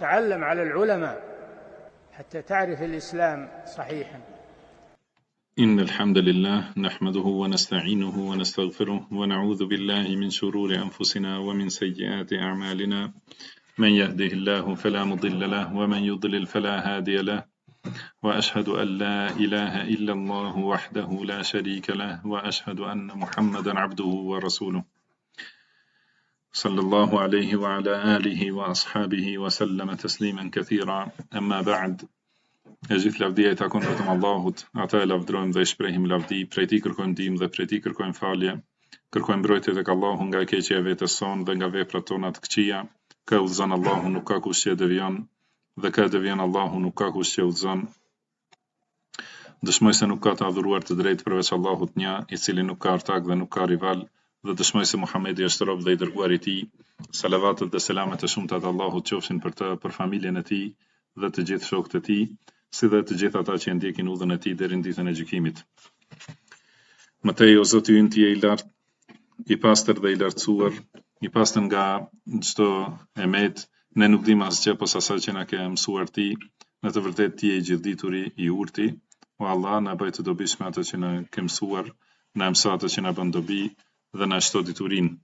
تعلم على العلماء حتى تعرف الإسلام صحيحا. إن الحمد لله نحمده ونستعينه ونستغفره ونعوذ بالله من شرور أنفسنا ومن سيئات أعمالنا. من يهده الله فلا مضل له ومن يضلل فلا هادي له، وأشهد أن لا إله إلا الله وحده لا شريك له، وأشهد أن محمدا عبده ورسوله صلى الله عليه وعلى آله وأصحابه وسلم تسليما كثيرا. أما بعد، gjithë lavdia I takon vetëm Allahut, ata e lavdrojmë dhe I shprehim lavdi, prej Tij kërkojmë ndihmë dhe prej Tij kërkojmë falje, kërkojmë mbrojtje tek Allahu nga keqja e vetes son dhe nga veprat tona të këqija. Ka udhëzon Allahu, nuk ka kush që devion, dhe ka devion Allahu, nuk ka kush që udhëzon. Dëshmoj se nuk ka të adhuruar të drejtë përveç Allahut një, I cili nuk ka ortak dhe nuk ka rival, dhe dëshmoj se Muhamedi është rob dhe I dërguar I Tij. Salavatet dhe selamet e shumta të Allahut qofshin për të, për familjen e Tij dhe të gjithë shokët e Tij, si dhe të gjithë ata që e ndjekin udhën e Tij deri në ditën e gjykimit. Mëtej, o Zoti ynë, Ti je I lartë, I pastër dhe I lartësuar, I pastër nga çdo emet. Ne nuk dimë asgjë posa asaj që na ke mësuar Ti. Në të vërtetë Ti je I gjithdituri, I urti. O Allah, na bëj të dobishme ato që na ke mësuar, na mëso ato që na bën dobi dhe na shto diturinë.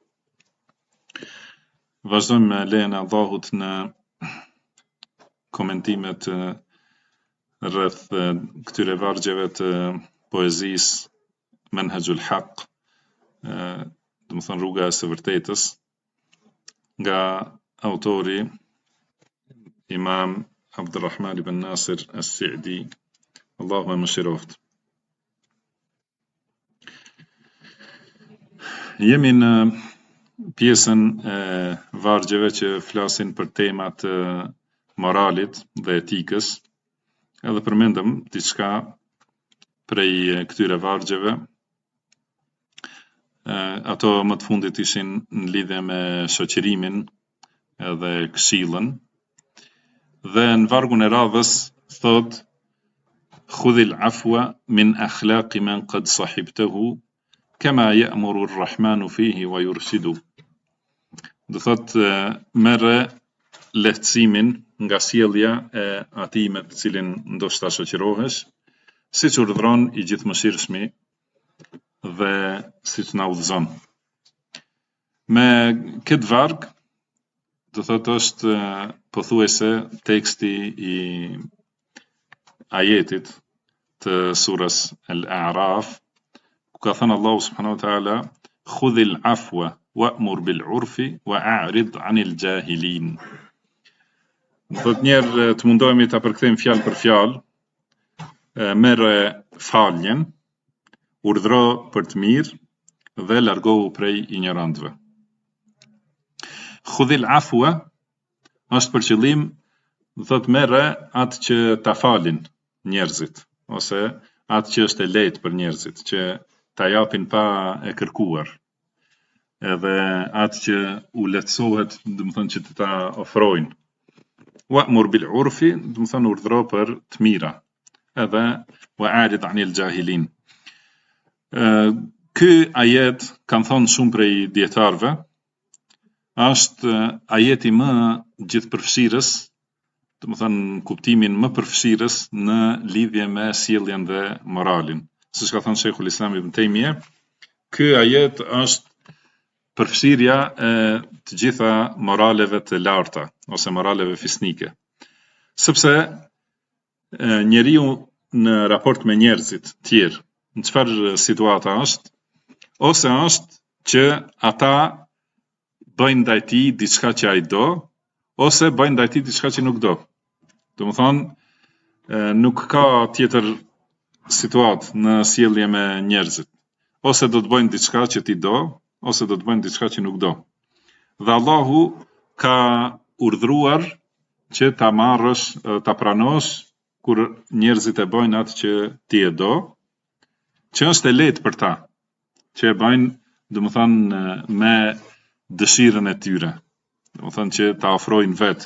Vazhdojmë me lejen e Allahut në komentimet rreth këtyre vargjeve të poezisë Menhajul Haq, do të thonë rruga e së vërtetës, nga autori Imam Abdulrahman ibn Nasir as-Sa'di, Allahu e mëshiroft. Jemi në pjesën e vargjeve që flasin për temat moralit dhe etikës, edhe përmendëm diçka prej këtyre vargjeve. Ato më të fundit ishin në lidhje me shoqërimin edhe këshillën. Dhe në vargun e radhës thot: "Khudhil afwa min akhlaqi man qad sahibtahu, kama ya'muru ar-Rahmanu fihi wa yurshidu." Do thot, merre lehtësimin nga sjellja e atij me të cilin ndoshta shoqërohesh, siç urdhëron I gjithëmëshirshmi dhe siç na udhëzon. Me këtë varg, do thot, është pothuajse teksti I ajetit të surës Al-A'raf, ku ka thënë Allahu subhanahu wa ta'ala: "Khudhil afwa wa'mur bil 'urfi wa'rid 'anil jahilin." Do thot, njerë të mundohemi ta përkthejmë fjalë për fjalë, merre faljen, urdhro për të mirë dhe largohu prej ignorantëve. Khudhil afwa është për qëllim, do thot, merre atë që ta falin njerëzit, ose atë që është e lehtë për njerëzit, që ta japin pa e kërkuar, edhe atë që u lehtësohet, do të thonë, që të ta ofrojnë. Wa'mur bil 'urfi, do të thonë urdhro për të mira, edhe wa'rid 'anil jahilin. Ky ajet, kanë thonë shumë prej dietarëve, është ajeti më gjithëpërfshirës, do të thonë kuptimin më përfshirës në lidhje me sjelljen dhe moralin. Siç ka thënë Sheikhul Islam Ibn Taymiyah, ky ajet është përfshirja e të gjitha moraleve të larta, ose moraleve fisnike. Sepse njeriu në raport me njerëzit tjerë, në çfarë situata është, ose është që ata bëjnë ndaj tij diçka që ai do, ose bëjnë ndaj tij diçka që nuk do. Do të thonë, nuk ka tjetër situatë në sjellje me njerëzit. Ose do të bëjnë diçka që ti do, ose do të bëjnë diçka që nuk do. Dhe Allahu ka urdhruar që ta marrësh, ta pranosh kur njerëzit e bëjnë atë që ti e do, që është e lehtë për ta, që e bëjnë, do të thonë, me dëshirën e tyre, do të thonë që ta ofrojnë vetë.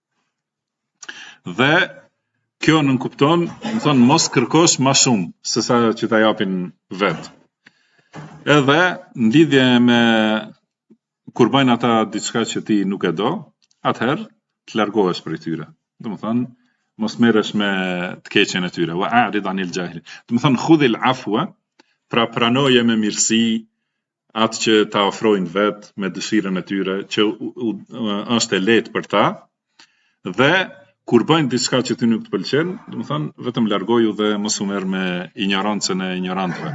Dhe kjo nënkupton, do të thonë, mos kërkosh më shumë se sa që ta japin vetë. Edhe në lidhje me kur bëjnë ata diçka që ti nuk e do, atëherë të largohesh prej tyre. Domethënë mos merresh me të keqen e tyre. Wa a'rid anil jahil. Domethënë khudhil afwa, pra pranoje me mirësi atë që ta ofrojnë vetë me dëshirën e tyre, që është e lehtë për ta, dhe kur bëjnë diçka që ty nuk të pëlqen, domethënë vetëm largoju dhe mos u merr me ignorancën e ignorantëve.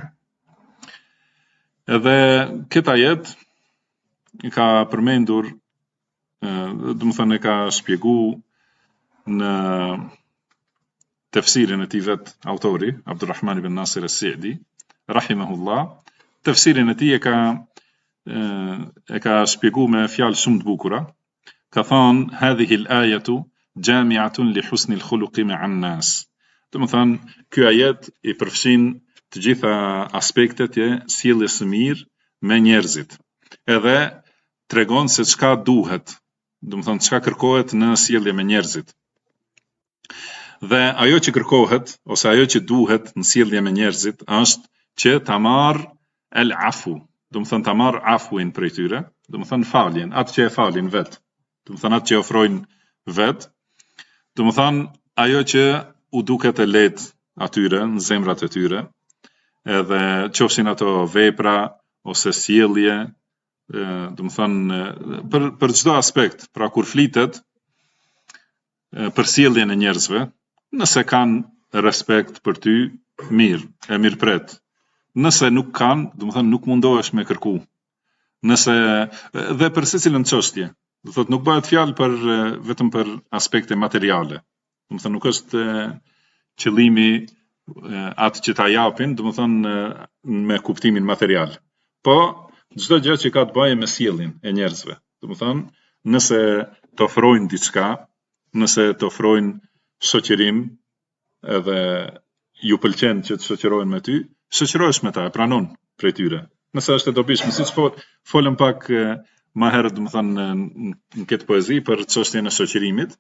Edhe këtë ajet i ka përmendur, domethënë e ka shpjeguar në tefsirin e tij vet autori Abdulrahman ibn Nasir as-Sa'di rahimahullah. Tefsirin e tij e ka shpjeguar me fjalë shumë të bukura. Ka thënë hadhihi al-ayatu jami'atun li husni al-khuluqi ma'a an-nas. Domethënë ky ajet i përfshin të gjitha aspektet e sjelljes së mirë me njerëzit. Edhe tregon se çka duhet, domethënë çka kërkohet në sjellje me njerëzit. Dhe ajo që kërkohet ose ajo që duhet në sjellje me njerëzit është që ta marr el-afu, domethënë ta marr afuin prej tyre, domethënë faljen, atë që e falin vet, domethënë atë që ofrojnë vet, domethënë ajo që u duket e lehtë atyre në zemrat e tyre, edhe qofshin ato vepra ose sjellje, domethënë për çdo aspekt, pra kur flitet për sjelljen e njerëzve, nëse kanë respekt për ty, mirë, e mirëpret. Nëse nuk kanë, domethënë nuk mundohesh me kërku. Nëse dhe për secilën çështje, do thotë nuk bëhet fjalë për vetëm për aspekte materiale. Domethënë nuk është qëllimi atë që ta japin, domethënë me kuptimin material. Po çdo gjë që ka të bëjë me sjelljen e njerëzve. Domethënë, nëse të ofrojnë diçka, nëse të ofrojnë shoqërim, edhe ju pëlqen që të shoqërohen me ty, shoqërohesh me ta, e pranon prej tyre. Nëse është e dobishme, siç folëm pak më herët, domethënë në këtë poezi për çështjen e shoqërimit.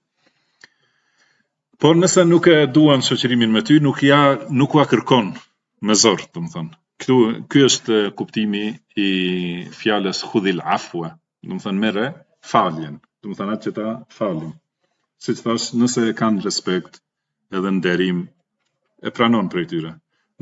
Por nëse nuk e duan shoqërimin me ty, nuk ua kërkon me zor, domethënë. Ky është kuptimi i fjalës khudhil afwa, domethënë merre faljen, domethënë atë që ta falin. Siç thash, nëse kanë respekt edhe nderim, e pranon prej tyre.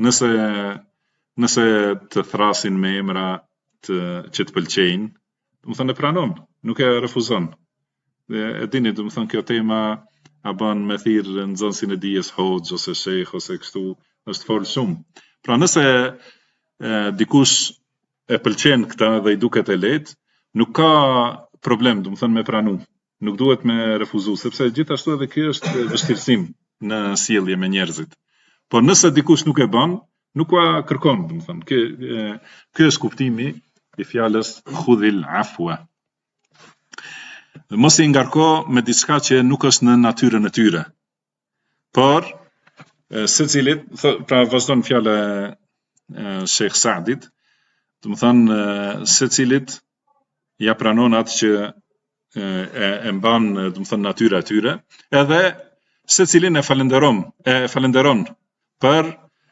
Nëse të thrasin me emra që të pëlqejnë, domethënë e pranon, nuk e refuzon. E dini, domethënë kjo tema a bën me thirrë nxënësin e dijes hoxh ose shejh ose kështu, është fol shumë. Pra nëse dikush e pëlqen këtë dhe i duket e lehtë, nuk ka problem, domethënë me pranu. Nuk duhet me refuzu, sepse gjithashtu edhe kjo është vështirësim në sjellje me njerëzit. Por nëse dikush nuk e bën, nuk ua kërkon, domethënë. Ky është kuptimi i fjalës khudhil afwa. Mos i ngarko me diçka që nuk është në natyrën e tyre. Por secilit, pra vazhdon fjala Sheikh Saadit, domethënë secilit ja pranon atë që e mban, domethënë natyra e tyre, edhe secilin e falenderon për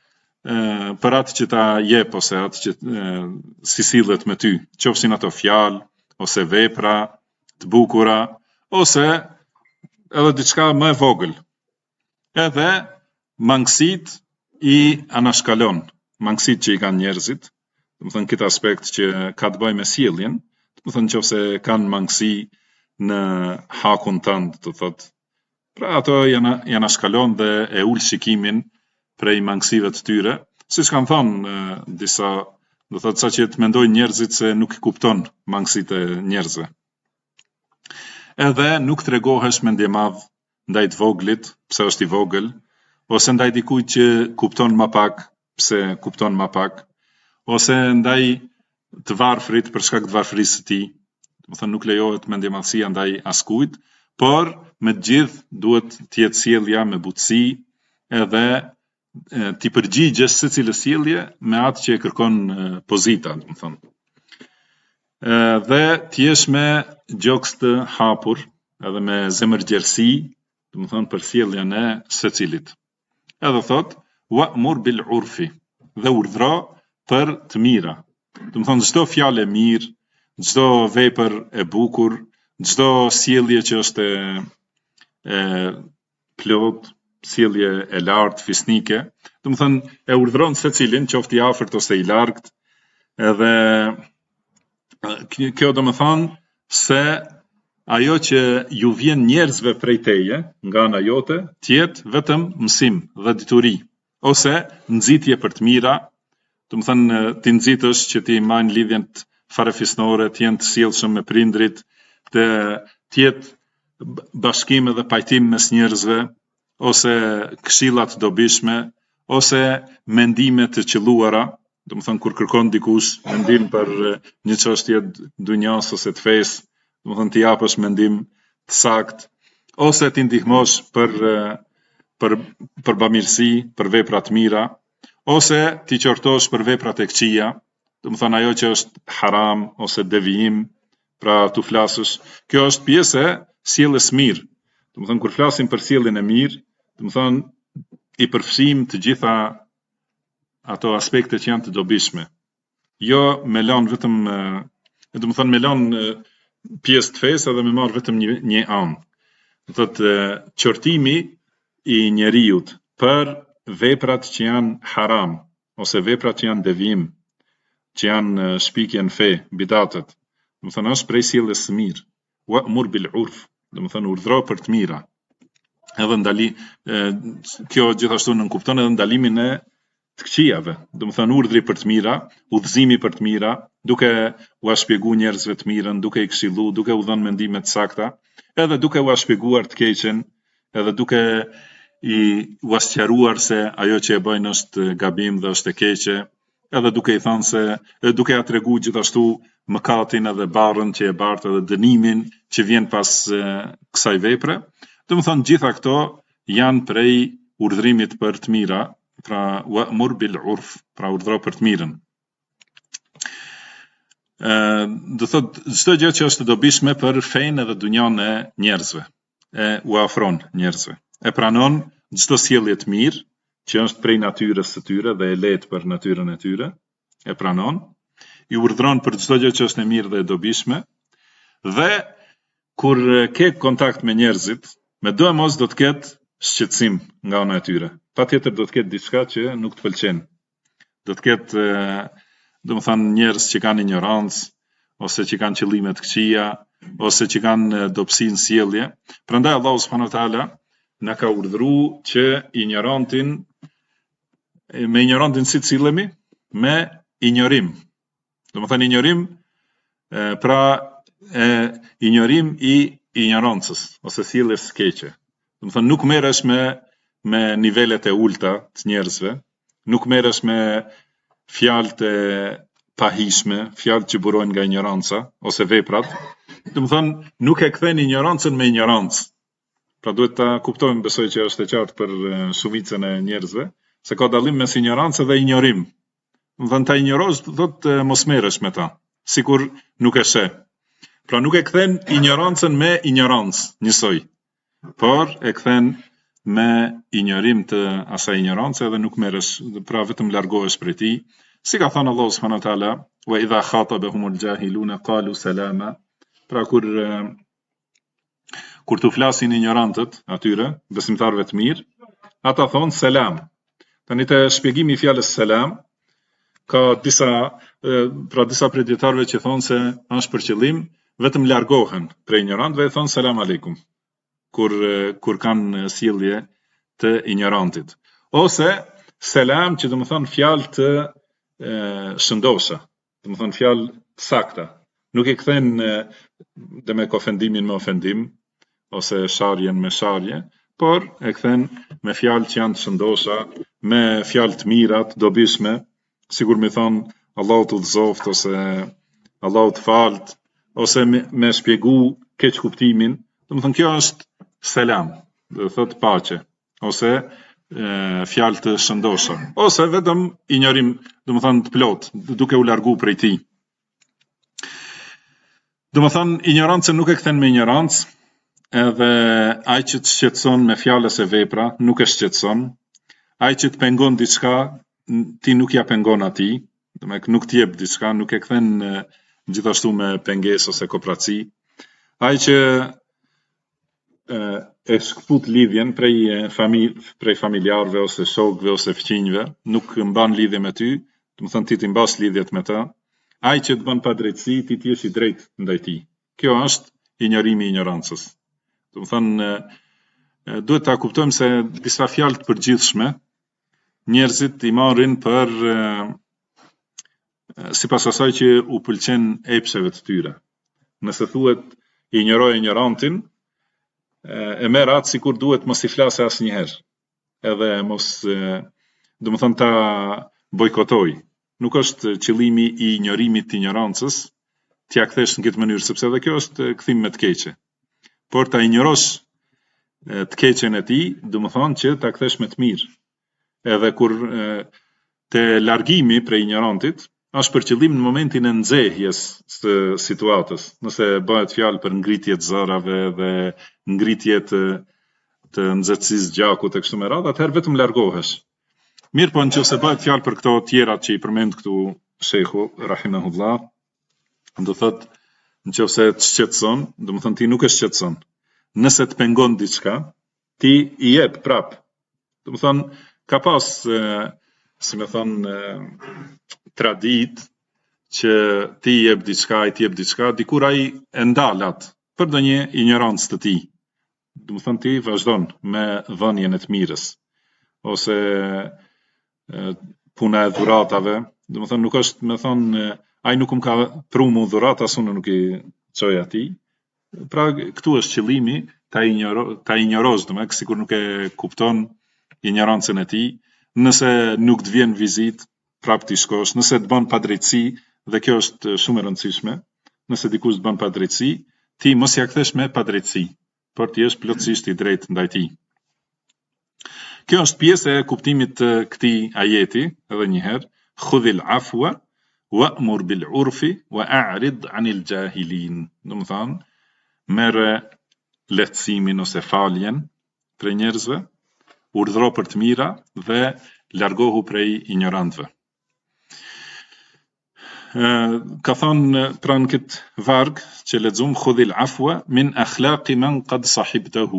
atë që ta jep ose atë që si sillet me ty, qofshin ato fjalë ose vepra të bukura ose edhe diçka më e vogël. Edhe mangësit i anashkalon, mangësit që i kanë njerëzit, domethënë këtë aspekt që ka të bëjë me sjelljen, domethënë nëse kanë mangësi në hakun tënd, do thotë. Pra ato janë anashkalon dhe e ul shikimin prej mangësive të tyre, siç kanë thënë disa, do thotë sa që të mendojnë njerëzit se nuk i kupton mangësitë e njerëzve. Edhe nuk tregohesh me ndjemadh ndaj të voglit, pse është i vogël, ose ndaj dikujt që kupton më pak, pse kupton më pak, ose ndaj të varfrit për shkak të varfërisë së tij. Domethënë nuk lejohet mendjemadhësia ndaj askujt, por me të gjithë duhet të jetë sjellja me butësi, edhe ti përgjigjesh secilës sjellje me atë që e kërkon pozita, domethënë. Dhe të jesh me gjoks të hapur, edhe me zemërgjerësi, domethënë për sjelljen e secilit. Edhe thot, wa'mur bil urfi, dhe urdhro për të mira. Domethënë çdo fjalë e mirë, çdo vepër e bukur, çdo sjellje që është plot, sjellje e lartë, fisnike, do të thënë e urdhëron secilin, qoftë i afërt ose i largët, edhe kjo do të thënë se ajo që ju vjen njerëzve prej teje, nga ana jote, tjetë vetëm mësim dhe dituri, ose nxitje për të mira, do të thënë ti nxitësh që ti marrë lidhjen farefisnore, të jenë të sjellshëm me prindrit, të tjetë bashkim dhe pajtim mes njerëzve, ose këshilla të dobishme, ose mendime të qelluara, do të thënë kur kërkon dikush mendim për një çështje dunjas ose të fesë, do të thënë ti japësh mendim të saktë, ose ti ndihmosh për bamirësi, për vepra të mira, ose ti qortosh për veprat e këqija, do të thënë ajo që është haram ose devijim, pra tu flasësh. Kjo është pjesë e sjelljes mirë. Do të thënë kur flasim për sjelljen e mirë, do të thënë i përfshijmë të gjitha ato aspekte që janë të dobishme. Jo me lanë vetëm, do të thënë me lanë pjesë të fesë edhe me marrë vetëm një anë. Do thotë qortimi i njeriut për veprat që janë haram ose veprat që janë devijim, që janë shpikje në fe, bidatet. Do të thënë është prej sjelljes së mirë. Wa'mur bil urf, do të thënë urdhëro për të mira. Edhe kjo gjithashtu nënkupton edhe ndalimin e të këqijave, do të thënë urdhri për të mira, udhëzimi për të mira, duke u shpjeguar njerëzve të mirën, duke i këshilluar, duke u dhënë mendime të sakta, edhe duke u shpjeguar të keqen, edhe duke u sqaruar se ajo që e bëjnë është gabim dhe është e keqe, edhe duke i thënë se duke ja treguar gjithashtu mëkatin edhe barrën që e bartë edhe dënimin që vjen pas kësaj vepre. Do të thënë gjitha këto janë prej urdhërimit për të mira, pra wa'mur bil urf, pra urdhëro për të mirën. Do thotë çdo gjë që është e dobishme për fenë edhe dunjan e njerëzve, u afron njerëzve. E pranon çdo sjellje të mirë, që është prej natyrës së tyre dhe e lehtë për natyrën e tyre, e pranon, i urdhëron për çdo gjë që është e mirë dhe e dobishme, dhe kur ke kontakt me njerëzit, me do e mos do të ketë shqetësim nga ana e tyre. Patjetër do të ketë diçka që nuk të pëlqen. Do të ketë, do të thënë njerëz që kanë ignorancë, ose që kanë qëllime të këqija, ose që kanë dobësi në sjellje. Prandaj Allahu subhanahu wa taala na ka urdhëruar që me ignorantin si të sillemi, me ignorim. Do të thënë ignorim, pra ignorim i ignorancës ose sjelljes së keqe. Do të thënë nuk merresh me nivelet e ulta të njerëzve, nuk merresh me fjalë të pahishme, fjalë që burojnë nga ignoranca ose veprat. Do të thënë nuk e kthen ignorancën me ignorancë. Pra duhet ta kuptojmë, besoj që është e qartë për shumicën e njerëzve, se ka dallim mes ignorancë dhe ignorim. Do të thënë ta ignorosh, thotë mos merresh me ta, sikur nuk e sheh. Pra nuk e kthen ignorancën me ignorancë, njësoj, por e kthen me ignorim të asaj ignorancë dhe nuk merresh, pra vetëm largohesh prej tij. Si ka thënë Allahu subhanahu wa taala, wa idha khatabahumul jahiluna qalu salama. Pra kur tu flasin ignorantët atyre, besimtarëve të mirë, ata thonë selam. Tani te shpjegimi i fjalës selam, ka disa prej dietarëve që thonë se është për qëllim vetëm largohen prej ignorantëve e thonë selam aleikum, kur kanë sjellje të ignorantit. Ose selam që do të thonë fjalë të shëndosha, do të thonë fjalë të sakta. Nuk e kthen me ofendimin me ofendim, ose sharjen me sharje, por e kthen me fjalë që janë të shëndosha, me fjalë të mira, të dobishme, sigur me thonë Allahu të udhëzoft, ose Allahu të falt, ose me shpjegu keq kuptimin. Do të thonë kjo është selam, do të thotë paqe, ose fjalë të shëndosha, ose vetëm ignorim, do të thonë të plot, duke u largu prej tij. Do të thonë ignorancën nuk e kthen me ignorancë, edhe ai që të shqetëson me fjalës e vepra nuk e shqetëson, ai që të pengon diçka, ti nuk ja pengon atij, do të thonë nuk të jep diçka, nuk e kthen gjithashtu me pengesë ose kopraci. Ai që e shkput lidhjen prej familjarëve ose shokëve ose fëmijëve, nuk mban lidhje me ty, do të thonë ti mbas lidhjet me ta, ai që të bën padrejtësi, ti jesh i drejtë ndaj tij. Kjo është injorimi i ignorancës. Do të thonë duhet ta kuptojmë se disa fjalë të përgjithshme njerëzit i marrin për sipas asaj që u pëlqen epsheve të tyre. Nëse thuhet injoroj ignorantin, e merr atë sikur duhet mos i flasë asnjëherë. Edhe mos, do të thonë ta bojkotoj. Nuk është qëllimi i injorimit të ignorancës, t'ja kthesh në këtë mënyrë, sepse edhe kjo është kthim me të keqe. Por ta injorosh të keqen e tij, do të thonë që ta kthesh me të mirë. Edhe kur te largimi prej ignorantit, është për qëllim në momentin e nxehjes së situatës. Nëse bëhet fjalë për ngritje të zërave dhe ngritje të nxehtësisë gjakut e kështu me radhë, atëherë vetëm largohesh. Mirë, po nëse bëhet fjalë për këto tjerat që i përmend këtu shehu rahimahullah, do thotë nëse të shqetëson, do të thonë ti nuk e shqetëson. Nëse të pengon diçka, ti i jep prap. Do të thonë ka pas si me thonë tradit që ti jep diçka, i ti jep diçka, dikur ai e ndalat për ndonjë ignorancë të tij. Do të thonë ti vazhdon me dhënien e të mirës ose puna e dhuratave, do të thonë nuk është me thonë ai nuk më ka pru mu dhurat, as unë nuk i çoj atij. Pra këtu është qëllimi ta injorosh, do të thonë sikur nuk e kupton ignorancën e tij. Nëse nuk të vjen vizit, prap ti shkosh, nëse të bën padrejtësi, dhe kjo është shumë e rëndësishme, nëse dikush të bën padrejtësi, ti mos ia kthesh me padrejtësi, por ti jesh plotësisht i drejtë ndaj tij. Kjo është pjesë e kuptimit të këtij ajeti, edhe një herë, khudhil afwa wa'mur bil urfi wa a'rid 'anil jahilin. Do të thonë, merre lehtësimin ose faljen prej njerëzve, urdhëro për të mira dhe largohu prej ignorantëve. Ka thonë pra në këtë varg që lexuam khudhil afwa min akhlaqi man qad sahibtahu.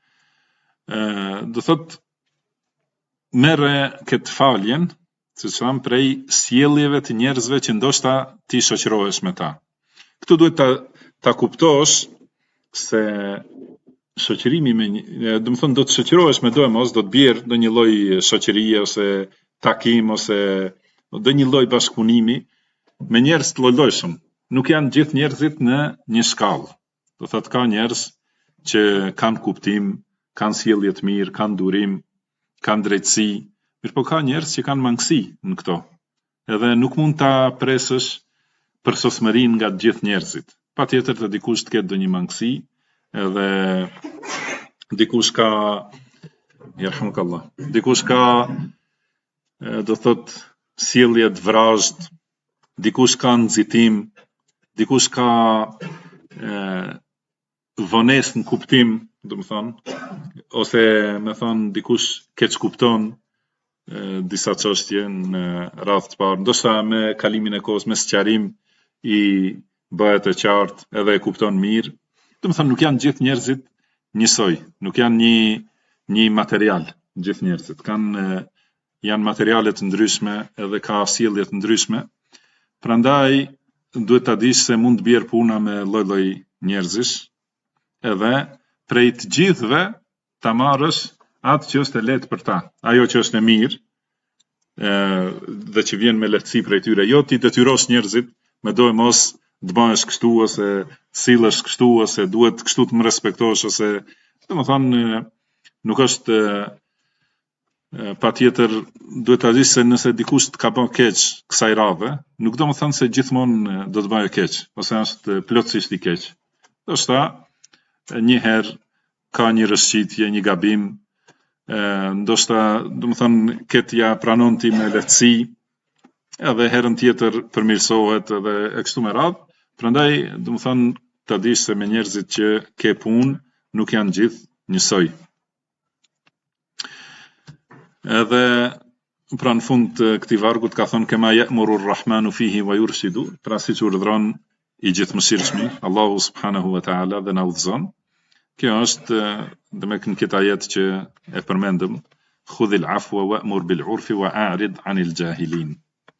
Do thotë merre këtë faljen, siç tham, prej sjelljeve të njerëzve që ndoshta ti shoqërohesh me ta. Këtu duhet ta kuptosh se shoqërimi me do të thonë do të shoqërohesh me do e mos, do të bjerë në një lloj shoqërie ose takim ose do një lloj bashkëpunimi me njerëz të lloj-llojshëm. Nuk janë gjithë njerëzit në një shkallë. Do thotë ka njerëz që kanë kuptim, kanë sjellje të mirë, kanë durim, kanë drejtësi, mirëpo ka njerëz që kanë mangësi në këto. Edhe nuk mund ta presësh përsosmërinë nga të gjithë njerëzit. Patjetër të dikush të ketë ndonjë mangësi, edhe dikush ka yarhamukallah. Dikush ka do thot sjellje të vrazhd, dikush ka nxitim, dikush ka vonesë në kuptim, do të thonë, ose me thonë dikush keq kupton disa çështje në radhë të parë, ndoshta me kalimin e kohës, me sqarim i bëhet e qartë edhe e kupton mirë. Do të thonë nuk janë gjithë njerëzit njësoj, nuk janë një material gjithë njerëzit, janë materiale të ndryshme edhe ka sjellje të ndryshme. Prandaj duhet ta dish se mund të bjerë puna me lloj-lloj njerëzish, edhe prej të gjithëve ta marrësh atë që është e lehtë për ta, ajo që është e mirë, dhe që vjen me lehtësi prej tyre. Jo ti detyrosh njerëzit me do e mos të bëhesh kështu ose sillesh kështu ose duhet kështu të më respektosh ose domethënë nuk është patjetër duhet ta dish se nëse dikush të ka bërë keq kësaj radhe, nuk do të thonë se gjithmonë do të bëjë keq ose është plotësisht i keq. Ndoshta një herë ka një rrëshqitje, një gabim, ndoshta do të thonë këtë ja pranon ti me lehtësi, edhe herën tjetër përmirësohet edhe e kështu me radhë. Prandaj do të thonë ta dish se me njerëzit që ke punë nuk janë gjithë njësoj. Edhe pra në fund të këtij vargut ka thonë kema ya'muru ar-rahmanu fihi wa yurshidu, pra siç urdhron i gjithëmëshirshmi Allahu subhanahu wa ta'ala dhe na udhëzon, Kjo është dhe me në këtë ajet që e përmendëm, khudhil afwa wa'mur bil urfi wa a'rid anil jahilin.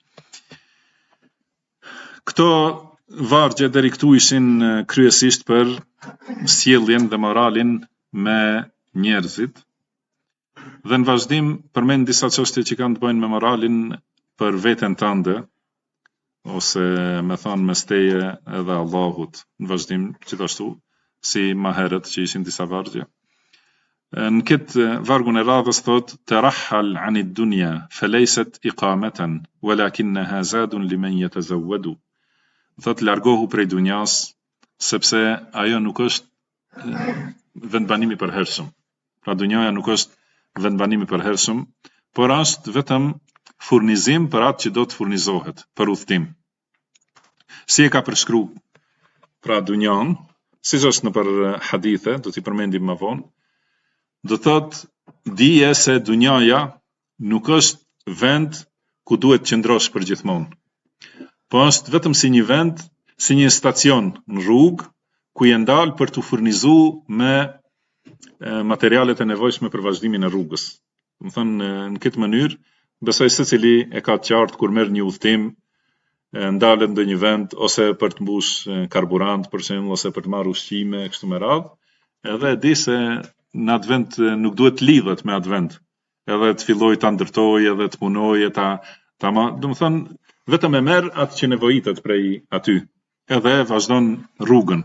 Këto vargje deri këtu ishin kryesisht për sjelljen dhe moralin me njerëzit. Dhe në vazhdim përmend disa çështje që kanë të bëjnë me moralin për veten tënde, ose me thonë mes teje edhe Allahut. Në vazhdim gjithashtu si më herët që ishin disa vargje. Në këtë vargun e radhës thot tarahhal anid dunya falayset iqamatan walakinnaha zadun liman yatazawwadu. Thot largohu prej dunjas sepse ajo nuk është vendbanimi për hershëm. Pra dunjaja nuk është vendbanimi për hershëm, por është vetëm furnizim për atë që do të furnizohet, për udhtim. Si e ka përshkruar pra dunjan, siç është në për hadithe, do t'i përmendim më vonë, do thot dije se dunjaja nuk është vend ku duhet qëndrosh për gjithmonë. Po është vetëm si një vend, si një stacion në rrugë, ku je ndalë për të furnizuar me materialet e nevojshme për vazhdimin e rrugës. Më thënë, në këtë mënyrë, besoj secili e ka të qartë kur merr një udhtim, ndalet në një vend, ose për të mbush karburant, për shembull, ose për të marrë ushqime, kështu me radhë, edhe di se në atë vend nuk duhet të lidhet me atë vend, edhe të filloj të ndërtoj, edhe të punoj, do më thënë, vetëm e merr atë që nevojitet prej aty, edhe vazhdon rrugën.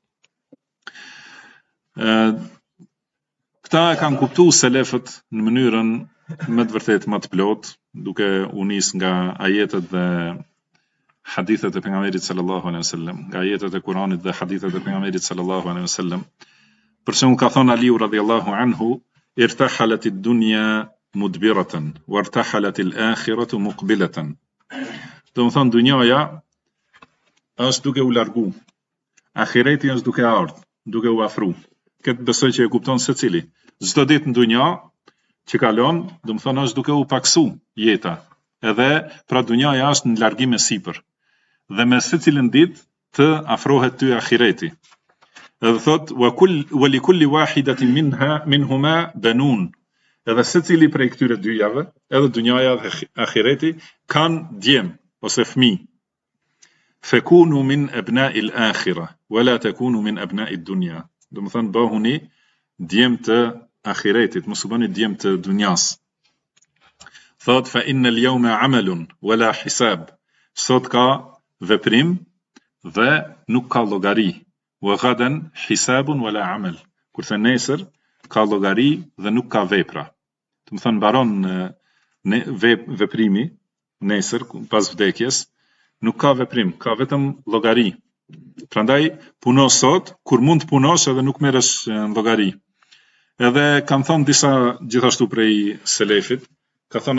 Këta e kanë kuptuar selefët në mënyrën më të vërtetë më të plotë, duke u nis nga ajetet dhe hadithet e pejgamberit sallallahu alaihi wasallam, nga ajetet e Kuranit dhe hadithet e pejgamberit sallallahu alaihi wasallam. Për shembull ka thënë Aliu radhiyallahu anhu, irtahalat ad-dunya mudbiratan wartahalat al-akhiratu muqbilatan. Do më thonë, dunjaja është duke u largu, ahireti është duke ardhur, duke u afru. Këtë besoj që e kupton secili. Çdo ditë në dunja që kalon, do më thonë, është duke u paksu jeta. Edhe pra dunjaja është në largim e sipër. Dhe me secilën ditë të afrohet ty ahireti. Edhe thot wa li kulli wahidatin minhuma banun. Edhe secili prej këtyre dyjave, edhe dunjaja dhe ahireti, kanë djem ose fëmijë. Fekunu min abna'i al-akhirah wala takunu min abna'i ad-dunya. Do të thonë bëhuni djem të ahiretit, mos u bëni djem të dunjas. Thot fa inna al-yawma 'amalun wala hisab. Sot ka veprim dhe nuk ka llogari. Wa ghadan hisabun wala 'amal. Kurse nesër ka llogari dhe nuk ka vepra. Do të thonë mbaron veprimi nesër pas vdekjes, nuk ka veprim, ka vetëm llogari. Prandaj puno sot kur mund të punosh edhe nuk merresh llogari. Edhe kanë thënë disa gjithashtu prej selefit, kanë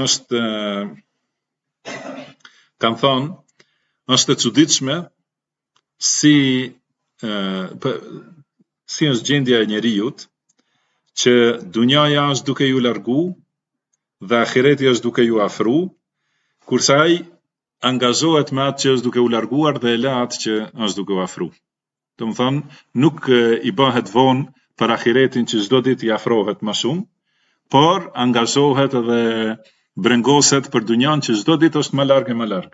thënë është e çuditshme si është gjendja e njerëzit që dunjaja është duke ju largu dhe ahireti është duke ju afru, kurse ai angazhohet me atë që është duke u larguar dhe e la atë që është duke u afru. Do më thonë, nuk i bëhet vonë për ahiretin që çdo ditë i afrohet më shumë, por angazhohet edhe brengoset për dunjan që çdo ditë është më larg e më larg.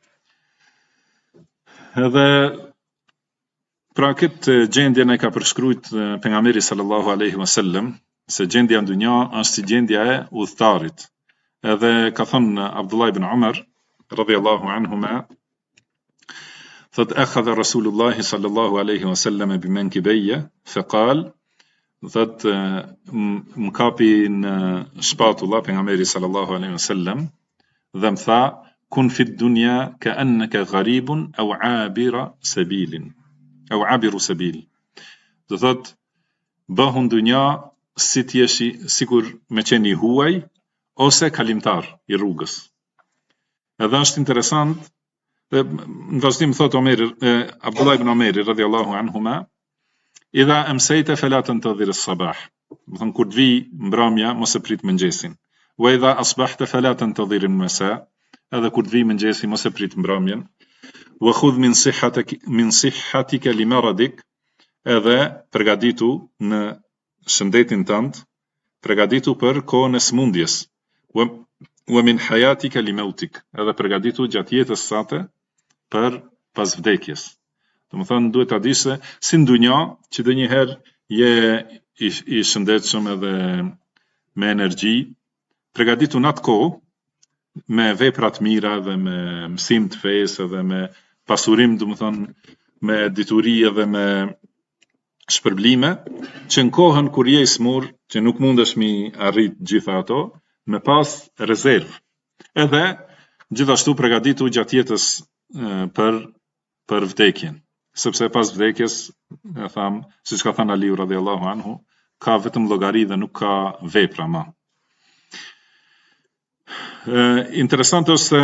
Edhe pra këtë gjendje ne ka përshkruajt pejgamberi sallallahu alaihi wasallam, se gjendja në dunja është si gjendja e udhëtarit. Edhe ka thënë Abdullah ibn Umar radhiyallahu anhuma, thot akhadha Rasulullah sallallahu alaihi wasallam bimankibayya faqal, thot më kapi në shpatulla pejgamberi sallallahu alaihi wasallam dhe më tha kun fi dunya ka'annaka gharibun aw 'abira sabilin aw 'abiru sabil. Do thot bëhu në dunja si të jesh sikur me qenë i huaj ose kalimtar i rrugës. Edhe është interesant, dhe në vazhdim thot Abdullah ibn Umar radhiyallahu anhuma, idha amsayta fala tantadhir as-sabah. Do thon kur të vi mbrëmja mos e prit mëngjesin. Wa idha asbahta fala tantadhir al-masa. Edhe kur të vi mëngjesi mos e prit mbrëmjen. Wa khudh min sihhatika li maradik. edhe përgatitu në shëndetin tënd, përgatitu për kohën e smundjes. Wa min hayatika li mautik, edhe përgatitu gjatë jetës sate për pas vdekjes. Domethënë duhet ta dish se si në dunja që ndonjëherë je i shëndetshëm edhe me energji, përgatitu në atë kohë me vepra të mira dhe me mësim të fesë dhe me pasurim, domethënë me dituri dhe me shpërblime, që në kohën kur je i smur, që nuk mundesh mi arrit gjitha ato, me pas rezervë. Edhe gjithashtu përgatitu gjatë jetës për vdekjen. Sepse pas vdekjes, e tham, siç ka thënë Aliu radhiyallahu anhu, ka vetëm llogari dhe nuk ka vepra më. Interesant është se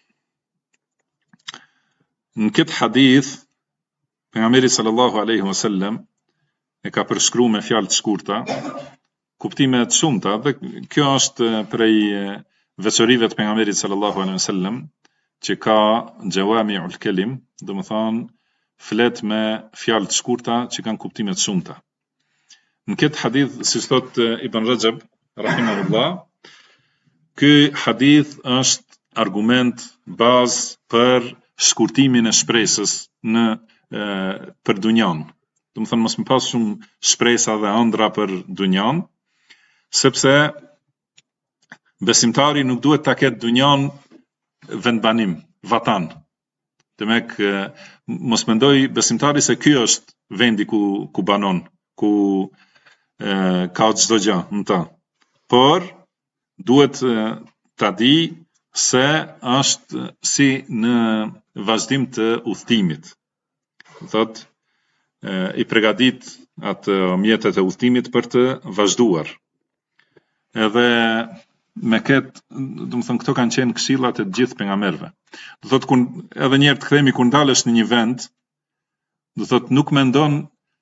në këtë hadith pejgamberi sallallahu alaihi wasallam e ka përshkruar me fjalë të shkurta kuptime të shumta dhe kjo është prej veçorive të pejgamberit sallallahu alaihi wasallam që ka jawami'ul kalim, domethënë flet me fjalë të shkurta që kanë kuptime të shumta. Në këtë hadith, siç thot Ibn Rajab rahimahullah, ky hadith është argument bazë për shkurtimin e shpresës për dunjan. Domethënë mos më pas shumë shpresa dhe ëndra për dunjan, sepse besimtari nuk duhet ta ketë dunjan vendbanim, vatan. Demek mos mendoj besimtari se ky është vendi ku banon, ku ka çdo gjë në ta. Por duhet ta di se është si në vazhdim të udhëtimit. Thot i përgatit atë mjetet e udhëtimit për të vazhduar. Edhe me këtë, domethënë këto kanë qenë këshillat e të gjithë pejgamberëve. Do thot edhe një herë të kthehemi kur ndalesh në një vend, do thot nuk mendon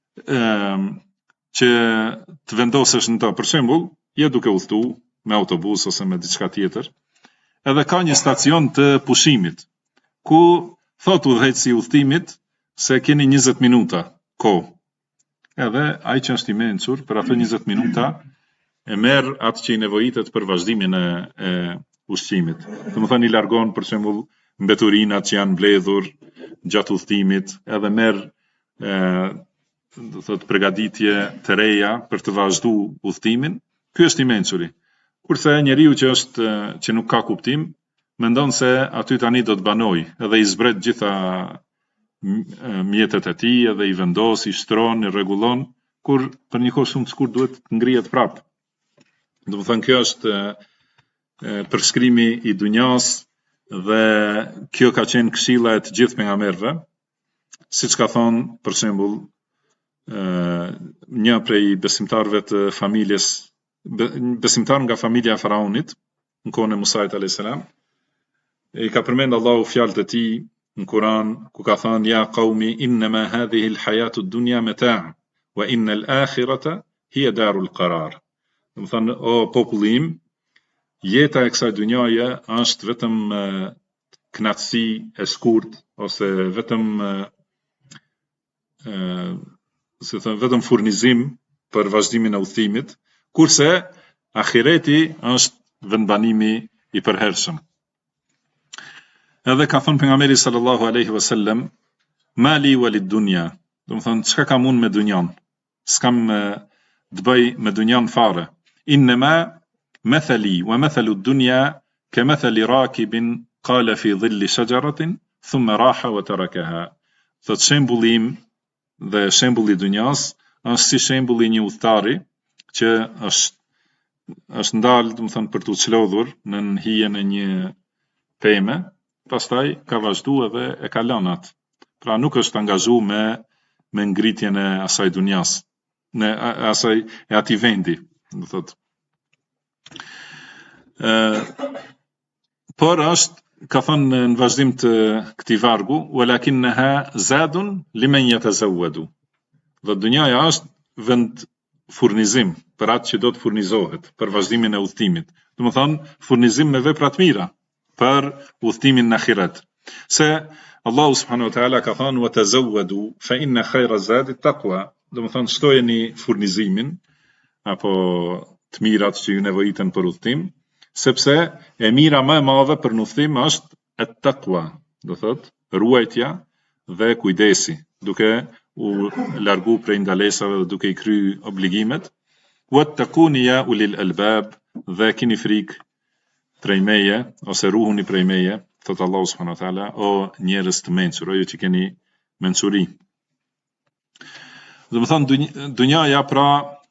që të vendosesh në to. Për shembull, je duke udhëtu me autobus ose me diçka tjetër, edhe ka një stacion të pushimit, ku thot udhëheqësi i udhëtimit se keni 20 minuta kohë. Edhe ai që është i mençur për ato 20 minuta e merr atë që i nevojitet për vazhdimin e ushqimit. Domethënë i largon për shembull mbeturinat që janë mbledhur gjatë udhëtimit, edhe merr do thot përgatitje të reja për të vazhduar udhëtimin. Ky është i mençuri. Kurse njeriu që nuk ka kuptim, mendon se aty tani do të banoj, edhe i zbret gjitha mjetet e tij, edhe i vendos, i shtron, i rregullon, kur për një kohë shumë të shkurt duhet të ngrihet prapë. Domethënë kjo është përshkrimi i dunjas dhe kjo ka qenë këshilla e të gjithë pejgamberëve, siç ka thonë për shembull një prej besimtarëve të familjes, besimtar nga familja e Faraonit në kohën e Musait alayhis salam, i ka përmend Allahu fjalët e tij në Kur'an ku ka thënë ya qaumi inma hadhihi al-hayatu ad-dunya mata' wa inna al-akhirata hiya darul qarar. Domethënë o popullim, jeta e kësaj dunjaje është vetëm kënaqësi e shkurt ose vetëm furnizim për vazhdimin e udhëtimit, kurse ahireti është vendbanimi i përhershëm. Edhe ka thënë pejgamberi sallallahu alaihi wasallam, mali walid dunya, domethënë çka kam unë me dunjan? S'kam të bëj me dunjan fare. إنما مثلي ومثل الدنيا كمثل راكب قال في ظل شجرة ثم راح وتركها. Thot shembullim dhe shembulli i dunjas është si shembulli një udhëtari që është ndalë, domethënë për të çlodhur në hijen e një peme, pastaj ka vazhduar edhe e ka lënë atë. Pra nuk është angazhuar me ngritjen e asaj dunjas, në asaj e atij vendi. Do thot. Por është, ka thënë në vazhdim të këtij vargu, walakinnaha zadun liman yatazawwadu. Dhe dunjaja është vend furnizim për atë që do të furnizohet për vazhdimin e udhëtimit. Domethënë furnizim me vepra të mira për udhëtimin në ahiret. Se Allahu subhanahu wa taala ka thënë wa tazawwadu fa inna khayra zadi taqwa. domethënë shtojeni furnizimin apo të mirat që ju nevojiten për udhtim, sepse e mira më e madhe për në udhtim është at-taqwa, do thotë ruajtja dhe kujdesi, duke u largu prej ndalesave dhe duke i kry obligimet. Wattaquni ya ulil albab, dhe kini frikë prej meje, ose ruhuni prej meje, thot Allahu subhanahu wa taala, o njerëz të mençur, o ju që keni mençuri. Do të thonë dunjaja pra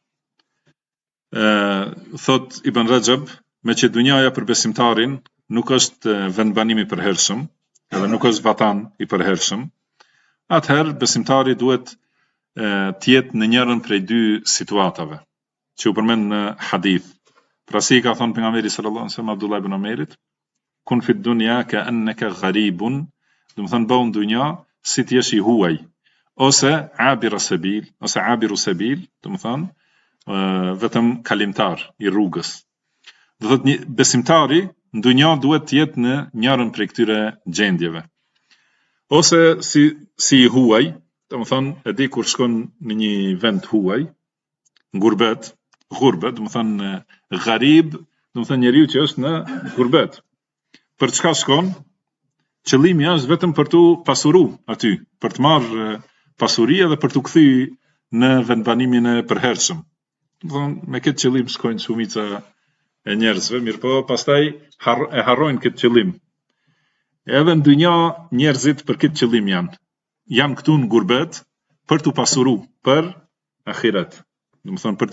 thot Ibn Rajab, me që dunjaja për besimtarin nuk është vendbanimi i përhershëm, edhe nuk është vatan i përhershëm, atëherë besimtari duhet të jetë në njërin prej dy situatave që u përmend në hadith. Pra si ka thonë pejgamberi sallallahu alaihi wasallam Abdullah ibn Omerit, kun fi dunya ka annaka gharibun, do të thonë bëu në dunja si të jesh i huaj, ose abiru sabil, do të thonë vetëm kalimtar i rrugës. Do thotë besimtari në dunja duhet të jetë në njërin prej këtyre gjendjeve. Ose si i huaj, do të thonë e di kur shkon në një vend huaj, në gurbet, do të thonë gharib, do të thonë njeriu që është në gurbet. Për çka shkon? Qëllimi është vetëm për tu pasuru aty, për të marrë pasuri edhe për tu kthy në vendbanimin e përhershëm. Do të thonë me këtë qëllim shkojnë shumica e njerëzve, mirë po pastaj e harrojnë këtë qëllim. Edhe në dynja njerëzit për këtë qëllim janë këtu në gurbet për tu pasuru për ahiret. Do të thonë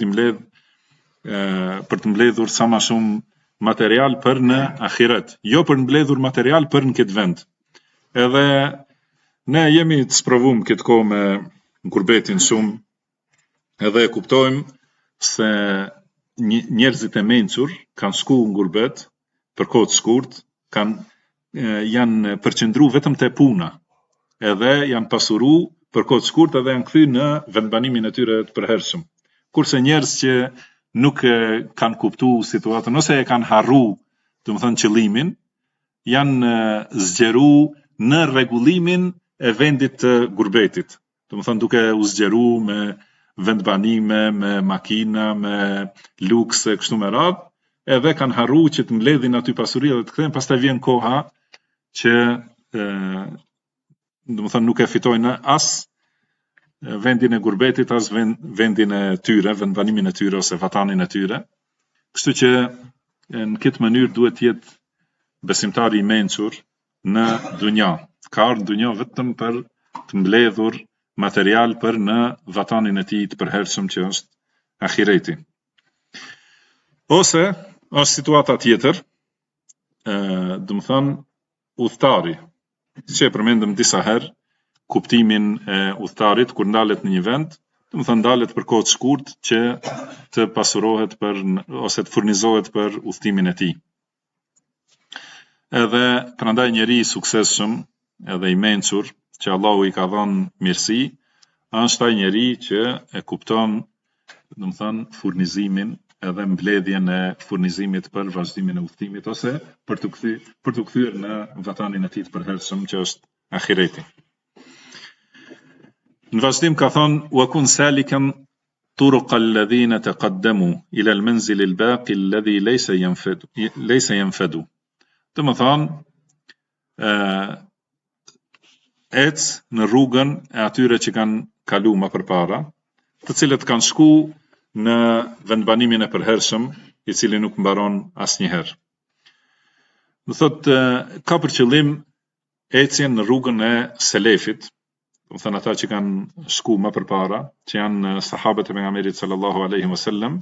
për të mbledhur sa më shumë material për në ahiret, jo për mbledhur material për në këtë vend. Edhe ne jemi të sprovuar këtë kohë me gurbetin shumë, edhe e kuptojmë se njerëzit e mençur kanë shku në gurbet për kohë të shkurt, janë përqendruar vetëm te puna, edhe janë pasuru për kohë të shkurt edhe janë kthy në vendbanimin e tyre të përhershëm. Kurse njerëz që nuk kanë kuptuar situatën ose e kanë harru, do të thonë qëllimin, janë zgjeru në rregullimin e vendit të gurbetit. Do të thonë duke u zgjeru me vendbanime, me makina, me lukse, kështu me radhë, edhe kanë harru që të mbledhin aty pasuri dhe të kthehen, pastaj vjen koha që do të thonë nuk e fitojnë as vendin e gurbetit, as vendin e tyre, vendbanimin e tyre ose vatanin e tyre. Kështu që në këtë mënyrë duhet të jetë besimtari i mençur në dunja. Ka ardhur në dunja vetëm për të mbledhur material për në vatanin e tij të përhershëm që është ahireti. Ose është situata tjetër, do të thonë udhëtari, që e përmendëm disa herë, kuptimin e udhëtarit kur ndalet në një vend, do të thonë ndalet për kohë të shkurt që të pasurohet ose të furnizohet për udhëtimin e tij. Edhe prandaj njeri i suksesshëm, edhe i mençur, që Allahu i ka dhënë mirësi, është ai njeri që e kupton, do të thonë furnizimin edhe mbledhjen e furnizimit për vazhdimin e udhëtimit ose për të kthyer në vatanin e tij të përhershëm që është ahireti. Në vazhdim ka thonë wa kun salikan turuq alladhina taqaddamu ila almanzil albaqi alladhi laysa yanfadu. Do të thonë ec në rrugën e atyre që kanë kaluar më përpara, të cilët kanë shku në vendbanimin e përhershëm, i cili nuk mbaron asnjëherë. Do thotë ka për qëllim ecjen në rrugën e selefit, do të thonë ata që kanë shku më përpara, që janë sahabët e pejgamberit sallallahu alaihi wasallam,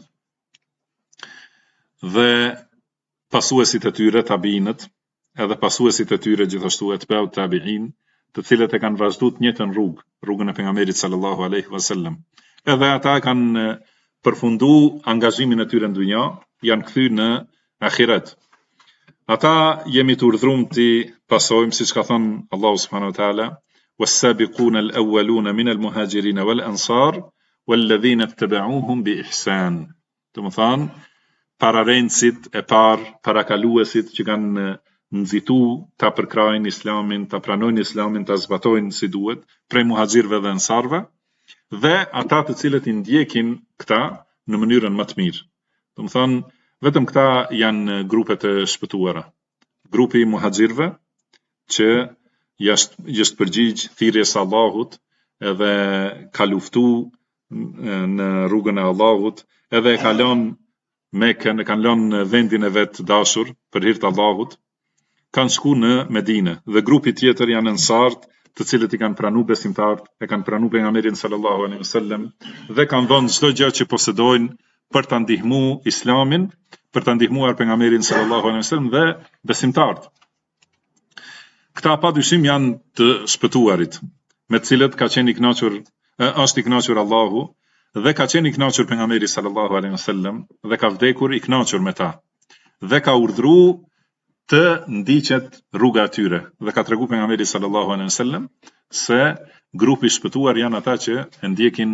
dhe pasuesit e tyre tabiinët, edhe pasuesit e tyre gjithashtu etba'u tabi'in, të cilët e kanë vazhduar të njëjtën rrugën e pejgamberit sallallahu alaihi wasallam. Edhe ata kanë përfunduar angazhimin e tyre në dunja, janë kthyr në ahiret. Ata jemi të urdhëruar të pasojmë, siç ka thënë Allahu subhanahu wa taala, was-sabiquna al-awwaluna min al-muhajirin wal-ansar wal-ladhina ittaba'uuhum bi ihsan. Do të thonë pararencit e parë, parakaluesit që kanë nxitu ta përkrajnë islamin, ta pranojnë islamin, ta zbatojnë si duhet, prej muhaxhirëve dhe ansarve, dhe ata të cilët i ndjekin këta në mënyrën më të mirë. Do të thonë, vetëm këta janë grupet e shpëtuara. Grupi i muhaxhirëve që është përgjigj thirrjes së Allahut, edhe ka luftu në rrugën e Allahut, edhe ka lënë Mekën, kanë lënë vendin e vet dashur për hir të Allahut, kanë shku në Medinë, dhe grupi tjetër janë ansart, të cilët i kanë pranuar besimtarët, e kanë pranuar pejgamberin sallallahu alaihi wasallam dhe kanë dhënë çdo gjë që posedojnë për ta ndihmuar Islamin, për ta ndihmuar pejgamberin sallallahu alaihi wasallam dhe besimtarët. Këta padyshim janë të shpëtuarit, me të cilët ka qenë i kënaqur, është i kënaqur Allahu dhe ka qenë i kënaqur pejgamberi sallallahu alaihi wasallam dhe ka vdekur i kënaqur me ta. Dhe ka urdhëruar të ndiqet rruga e tyre dhe ka treguar pejgamberi sallallahu alaihi wasallam se grupi i shpëtuar janë ata që e ndjekin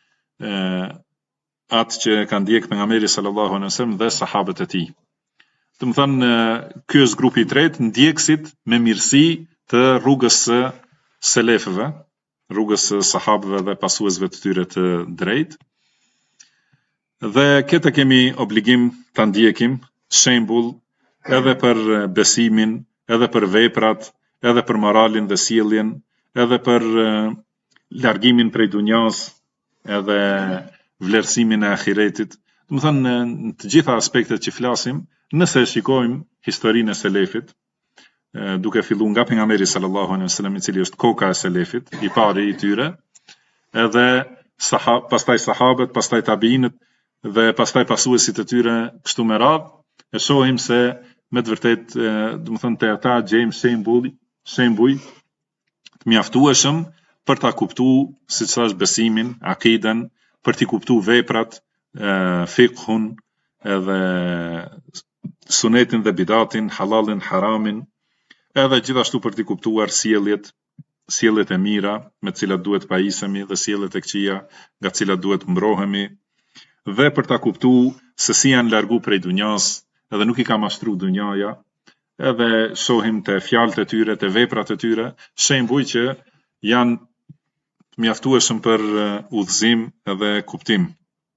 atë që ka ndjek pejgamberi sallallahu alaihi wasallam dhe sahabët e tij. Do të thënë, ky është grupi i tretë, ndjekësit me mirësi të rrugës së selefëve, rrugës së sahabëve dhe pasuesve të tyre të drejtë. Dhe këtë kemi obligim ta ndjekim, shembull edhe për besimin, edhe për veprat, edhe për moralin dhe sjelljen, edhe për largimin prej dunjas, edhe vlerësimin e ahiretit. Do të thënë, në të gjitha aspektet që flasim, nëse shikojmë historinë e selefit, duke filluar nga pejgamberi sallallahu alaihi wasallam, i cili është koka e selefit, i pari i tyre, edhe pastaj sahabët, pastaj tabiinët dhe pastaj pasuesit e tyre kështu me radhë, e shohim se me të vërtetë, do të thënë, te ata gjejmë shembuj të mjaftueshëm për ta kuptuar, siç thash, besimin, akiden, për t'i kuptuar veprat, fiqhun, edhe sunetin dhe bidatin, halalin, haramin, edhe gjithashtu për t'i kuptuar sjelljet e mira me të cilat duhet pajisemi dhe sjelljet e këqija nga të cilat duhet mbrohemi, dhe për ta kuptuar se si janë largu prej dunjas, edhe nuk i ka mashtruar dunjaja, edhe shohim te fjalët e tyre, te veprat e tyre, shembuj që janë të mjaftueshëm për udhëzim edhe kuptim.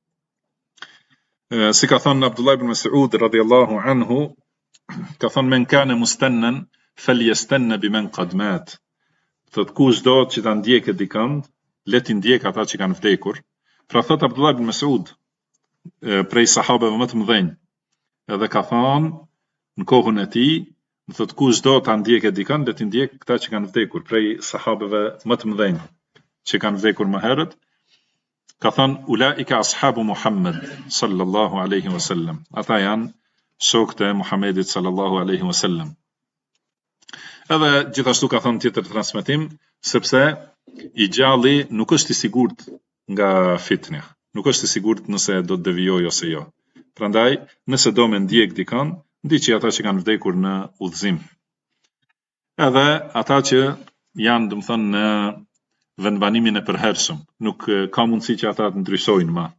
Si ka thënë Abdullah ibn Mas'ud radhiyallahu anhu, ka thënë men kana mustannan falyastanna biman qad mat. Thot kush do që ta ndjekë dikand, le të ndjek ata që kanë vdekur. Pra thot Abdullah ibn Mas'ud, prej sahabeve më të mëdhenj, edhe ka thënë në kohën e tij, thot kush do ta ndjekë dikand, le të ndjek ata që kanë vdekur, prej sahabeve më të mëdhenj që kanë vdekur më herët. Ka thënë ulaika ashabu Muhammad sallallahu alaihi wasallam. Ata janë shokët e Muhamedit sallallahu alaihi wasallam. Edhe gjithashtu ka thënë tjetër transmetim, sepse i gjalli nuk është i sigurt nga fitnia, nuk është i sigurt nëse do të devijojë ose jo. Prandaj, nëse do me ndjek dikën, ndiqi ata që kanë vdekur në udhëzim. Edhe ata që janë, do të thënë, në vendbanimin e përhershëm, nuk ka mundësi që ata të ndryshojnë më.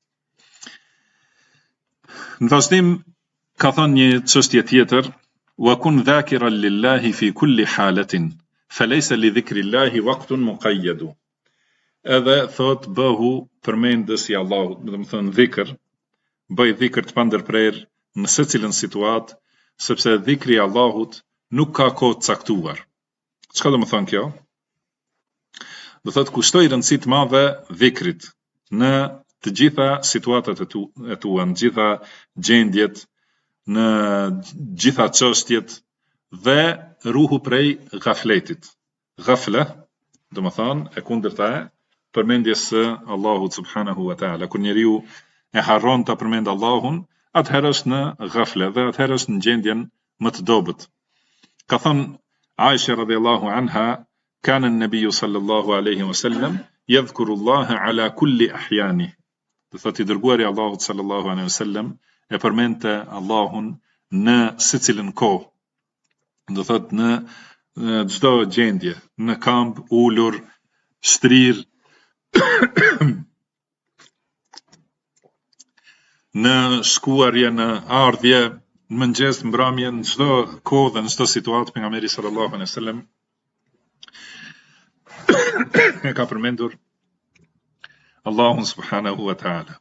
Në vazhdim ka thënë një çështje tjetër, wa kun dhakiran lillahi fi kulli halatin, falaysa li dhikrillahi waqtun muqayyad. Edhe thot bëhu përmendës i Allahut, do të thënë dhikr, bëj dhikr të pandërprer në secilën situatë, sepse dhikri i Allahut nuk ka kohë të caktuar. Çka do të thënë kjo? Do thot kushtoj rëndësi të madhe dhikrit në të gjitha situatat e tua, në gjitha gjendjet, në gjitha çështjet, dhe ruhu prej gafletit. Gafle, do të thonë, e kundërta e përmendjes së Allahut subhanahu wa taala. Kur njeriu e harron ta përmend Allahun, atëherë është në gafle dhe atëherë është në gjendjen më të dobët. Ka thënë Aisha radhiyallahu anha, kana an-nabiy sallallahu alaihi wasallam yadhkuru Allah ala kulli ahyani. Do thotë i dërguari i Allahut sallallahu alaihi wasallam e përmendte Allahun në secilën kohë. Do thotë në çdo gjendje, në kamp, ulur, shtrir, në shkuarje, në ardhje, në mëngjes, në mbrëmje, në çdo kohë dhe në çdo situatë, pejgamberi sallallahu alaihi wasallam e ka përmendur Allahun subhanahu wa ta'ala.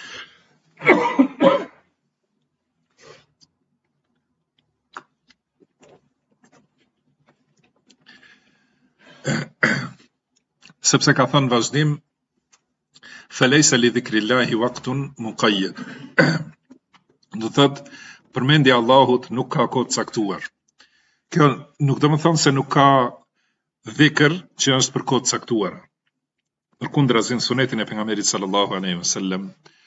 Sepse ka thënë vazhdim, falejsa li dhikrillahi waqtun muqayyad. Do thot, përmendja e Allahut nuk ka kohë caktuar. Kjo nuk do të thonë se nuk ka dhikr që është për kohë caktuara. Përkundrazi në sunetin e pejgamberit sallallahu alaihi wasallam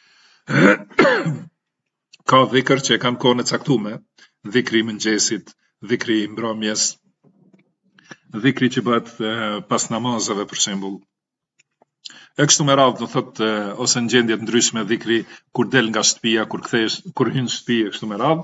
ka dhikr që kanë kohën e caktuar, dhikri i mëngjesit, dhikri i mbrëmjes, dhikri që bëhet pas namazeve për shembull. E kështu me radhë, do thot, ose në gjendje të ndryshme dhikri kur del nga shtëpia, kur hyn në shtëpi, e kështu me radhë.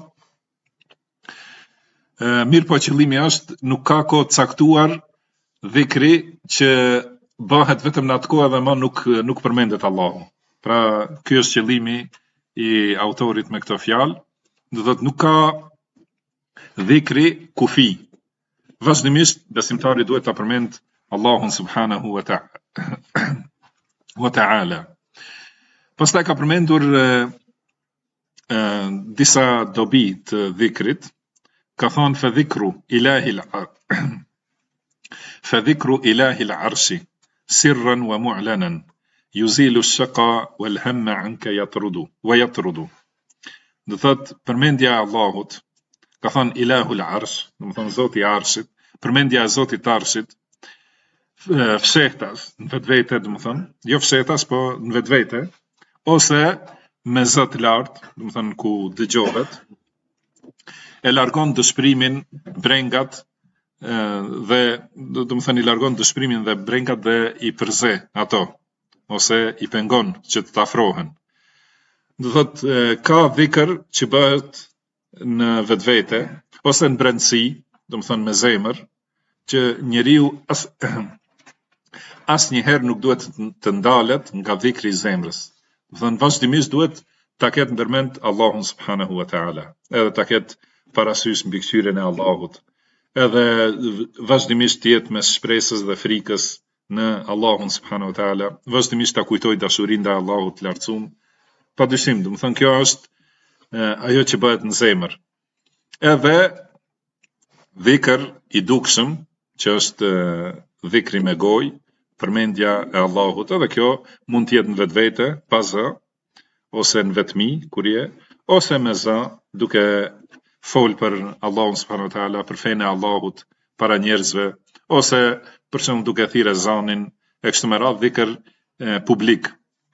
Mirë po qëllimi është, nuk ka kohë caktuar dhikri që bëhet vetëm në atë kohë dhe më nuk përmendet Allahu. Pra, ky është qëllimi i autorit me këto fjalë, do thot nuk ka dhikri kufi. Vazhdimisht besimtari duhet ta përmend Allahun subhanahu wa ta'ala. Pastaj ka përmendur disa dobi të dhikrit. Ka thonë فذكر إله العرش سرا ومعلنا يزيل الشقى والهم عنك ويطرد. Do thot, përmendja e Allahut, ka thonë Ilahul Arsh, do të thonë Zoti i Arshit, përmendja e Zotit të Arshit, fshehtas në vetvete, do të thonë, jo fshehtas, po në vetvete, ose me zë të lartë, do të thonë ku dëgjohet, e largon dëshpërimin, brengat dhe do të thënë i largon dëshpërimin dhe brengat dhe i përze ato ose i pengon që të afrohen. Do thot, ka dhikr që bëhet në vetvete ose në brendësi, do të thënë me zemër, që njeriu asnjëherë nuk duhet të ndalet nga dhikri i zemrës. Do thënë vazhdimisht duhet ta ketë ndërmend Allahun subhanahu wa ta'ala, edhe ta ketë parasysh mbikëqyrjen e Allahut, edhe vazhdimisht të jetë mes shpresës dhe frikës në Allahun subhanahu wa ta'ala, vazhdimisht ta kujtoj dashurinë ndaj Allahut të lartësuar. Padyshim, do të thënë kjo është ajo që bëhet në zemër. Edhe dhikr i dukshëm, që është dhikri me gojë, përmendja e Allahut, edhe kjo mund të jetë në vetvete, pa zë, ose në vetmi, kur je, ose me zë, duke fol për Allahun subhanahu wa ta'ala, për fenë e Allahut para njerëzve, ose për shembull duke thirrë ezanin, e kështu me radhë dhikr publik.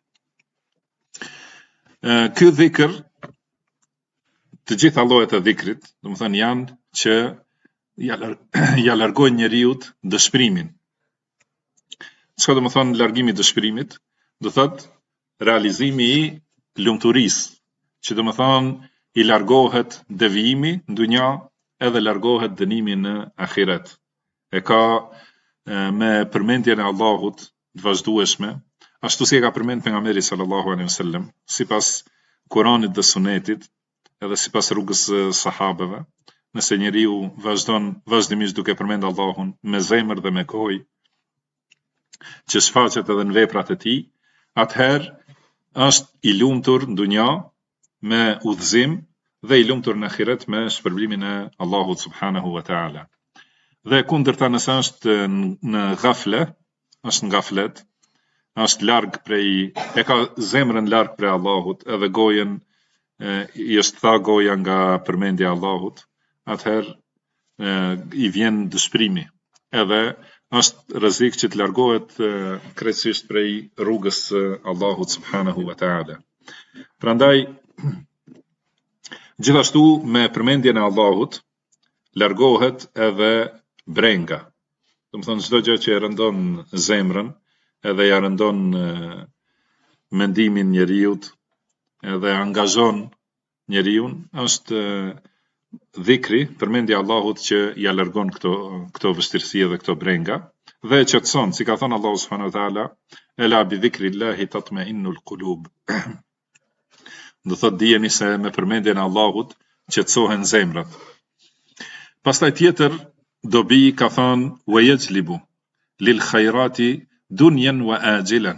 Ky dhikr, të gjitha llojet e dhikrit, do të thënë janë që ja largojnë njeriut dëshpërimin. Çka do të thonë largimi i dëshpërimit? Do thotë realizimi i lumturisë, që do të thonë i largohet devijimi në dunja edhe largohet dënimi në ahiret. E ka me përmendjen e Allahut të vazhdueshme, ashtu si e ka përmend pejgamberi sallallahu alaihi wasallam, sipas Kuranit dhe Sunetit, edhe sipas rrugës së sahabeve, nëse njeriu vazhdon vazhdimisht duke përmend Allahun me zemër dhe me gojë, që shfaqet edhe në veprat e tij, atëherë është i lumtur në dunja me udhëzim dhe i lumtur në ahiret me shpërblimin e Allahut subhanahu wa ta'ala. Dhe kundërta nëse është në gafle, është në gaflet, është larg prej, e ka zemrën larg prej Allahut, edhe gojen i është tha goja nga përmendja e Allahut, atëherë i vjen dëshpërimi. Edhe është rrezik që të largohet krejtësisht prej rrugës së Allahut subhanahu wa ta'ala. Prandaj gjithashtu me përmendjen e Allahut largohet edhe brenga. Do të thonë çdo gjë që e rëndon zemrën, edhe ja rëndon mendimin njeriut, edhe angazhon njeriun, është dhikri, përmendja e Allahut që ja largon këto vështirësi dhe këto brenga, dhe qetëson, si ka thënë Allahu subhanahu wa taala, ela bi dhikrillahi tatma'innul qulub. Do thotë dijeni se me përmendjen e Allahut qetësohen zemrat. Pastaj tjetër dobi ka thënë wa yajlibu lil khairati dunyan wa ajilan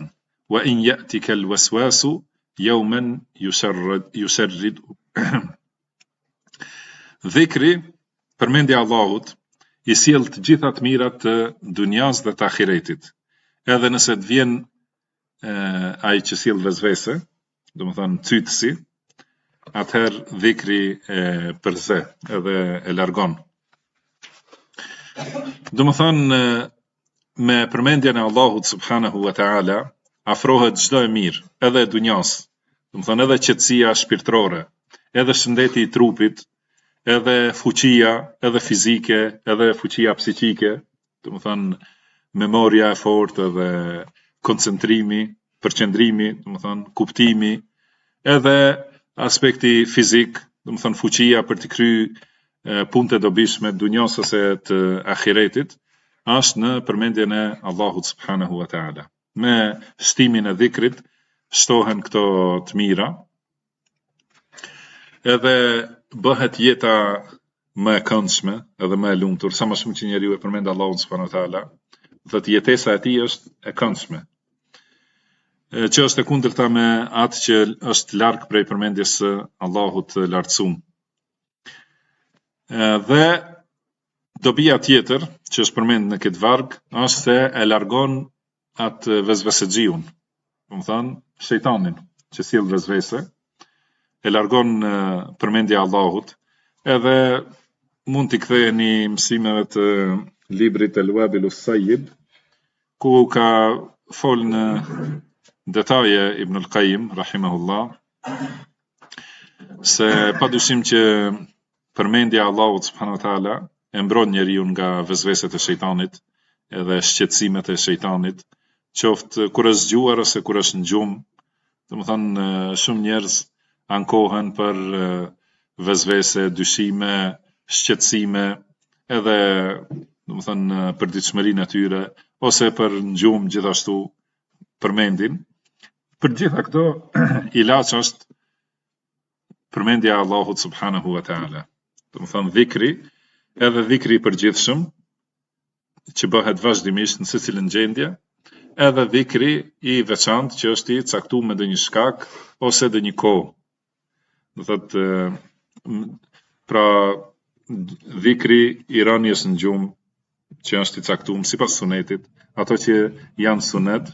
وإن يأتك الوسواس يوما يسرد. Dhikri, përmendja e Allahut, I sjell të gjitha të mirat të dunjas dhe të ahiretit. Edhe nëse të vjen ai që sjell vezvese, domethënë cytësi, atëherë dhikri përze edhe e largon. Domethënë me përmendjen e Allahut subhanahu wa taala afrohet çdo e mirë, edhe e dunjas. Domethënë edhe qetësia shpirtërore, edhe shëndeti I trupit, edhe fuqia, edhe fizike, edhe fuqia psiqike, domethënë memoria e fortë dhe koncentrimi, përqendrimi, domethënë kuptimi, edhe aspekti fizik, domethënë fuqia për të kryer punët e dobishme të dunjas ose të ahiretit, është në përmendjen e Allahut subhanahu wa taala. Me shtimin e dhikrit shtohen këto të mira, edhe bëhet jeta më e këndshme edhe më e lumtur, sa më shumë që njeriu e përmend Allahun subhanahu wa taala, thotë jetesa e tij është e këndshme. Që është e kundërta me atë që është larg prej përmendjes së Allahut të lartësuar. Dhe dobia tjetër që është përmend në këtë varg është se e largon atë vezvesexhiun, domethënë shejtanin që sjell vezvese, e largon përmendja e Allahut, edhe mund t'i ktheheni mësimeve të librit El-Wabilus Sayyib, ku ka folë në detaje Ibn al-Qayyim, rahimahullah, se padyshim që përmendja e Allahut subhanahu wa taala e mbron njeriu nga vezveset e shejtanit, edhe shqetësimet e shejtanit, qoftë kur është zgjuar ose kur është në gjumë. Domethënë shumë njerëz ankohen për vezvese, dyshime, shqetësime, edhe domethënë përditshmërinë e tyre, ose për në gjumë gjithashtu përmendin. Për gjitha këto ilaç është përmendja e Allahut subhanahu wa taala. Domethënë dhikri, edhe dhikri I përgjithshëm, që bëhet vazhdimisht në secilën gjendje, edhe dhikri I veçantë që është I caktuar me ndonjë shkak ose ndonjë kohë. Do thotë pra dhikri I rënies në gjumë që është I caktuar sipas sunetit, ato që janë sunet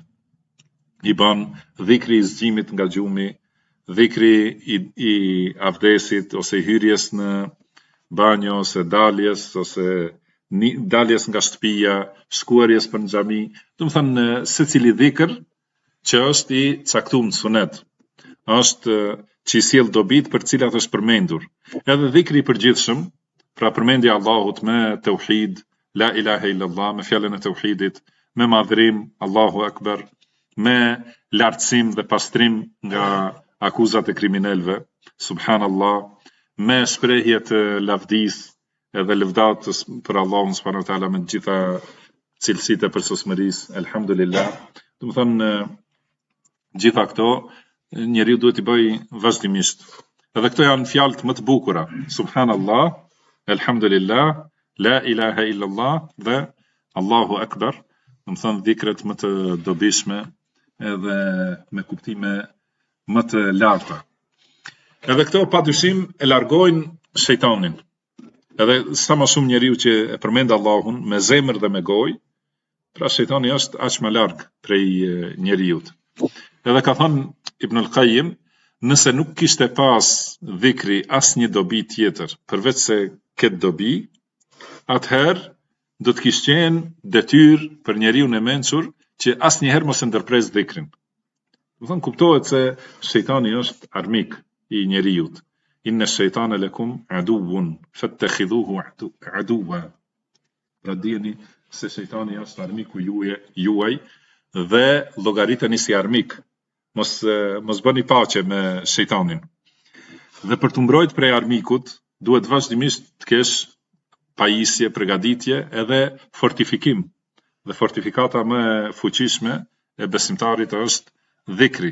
I bën, dhikri I zgjimit nga gjumi, dhikri I avdesit ose I hyrjes në banjo ose daljes ose daljes nga shtëpia, shkuarjes për në xhami, domethënë secili dhikr që është I caktuar në sunet, është që I sjell dobit për cilat është përmendur. Edhe dhikri I përgjithshëm, pra përmendja e Allahut me tauhid, la ilaha illallah, me fjalën e tauhidit, me madhrim, Allahu akbar, me lartësim dhe pastrim nga akuzat e kriminalëve, subhanallah, me shprehje të lavdis edhe lëvdatës për Allahun subhanahu wa taala me të gjitha cilësitë e përsosmërisë, elhamdulillah. Domethënë gjitha këto njeriu duhet I bëj vazhdimisht. Edhe këto janë fjalët më të bukura. Subhanallah, elhamdulillah, la ilaha illallah dhe Allahu akbar. Domethënë dhikret më të dobishme edhe me kuptime më të larta. Edhe këto padyshim e largojnë shejtanin. Edhe sa më shumë njeriu që e përmend Allahun me zemër dhe me gojë, pra shejtani është aq më larg prej njeriut. Edhe ka thënë Ibn al-Qayyim, nëse nuk kishte pas dhikri asnjë dobi tjetër përveç se këtë dobi, atëherë do të kishte qenë detyrë për njeriu e mençur që asnjëherë mos e ndërpres dhikrin. Do thënë kuptohet se shejtani është armik I njeriut. Inna shejtana lakum aduwwun fattakhidhuhu aduwwa. Pra dijeni se shejtani është armiku juaj dhe llogariteni si armik. Mos bëni paqe me shejtanin. Dhe për të mbrojtur prej armikut, duhet vazhdimisht të kesh pajisje, përgatitje edhe fortifikim. Dhe fortifikata më e fuqishme e besimtarit është dhikri.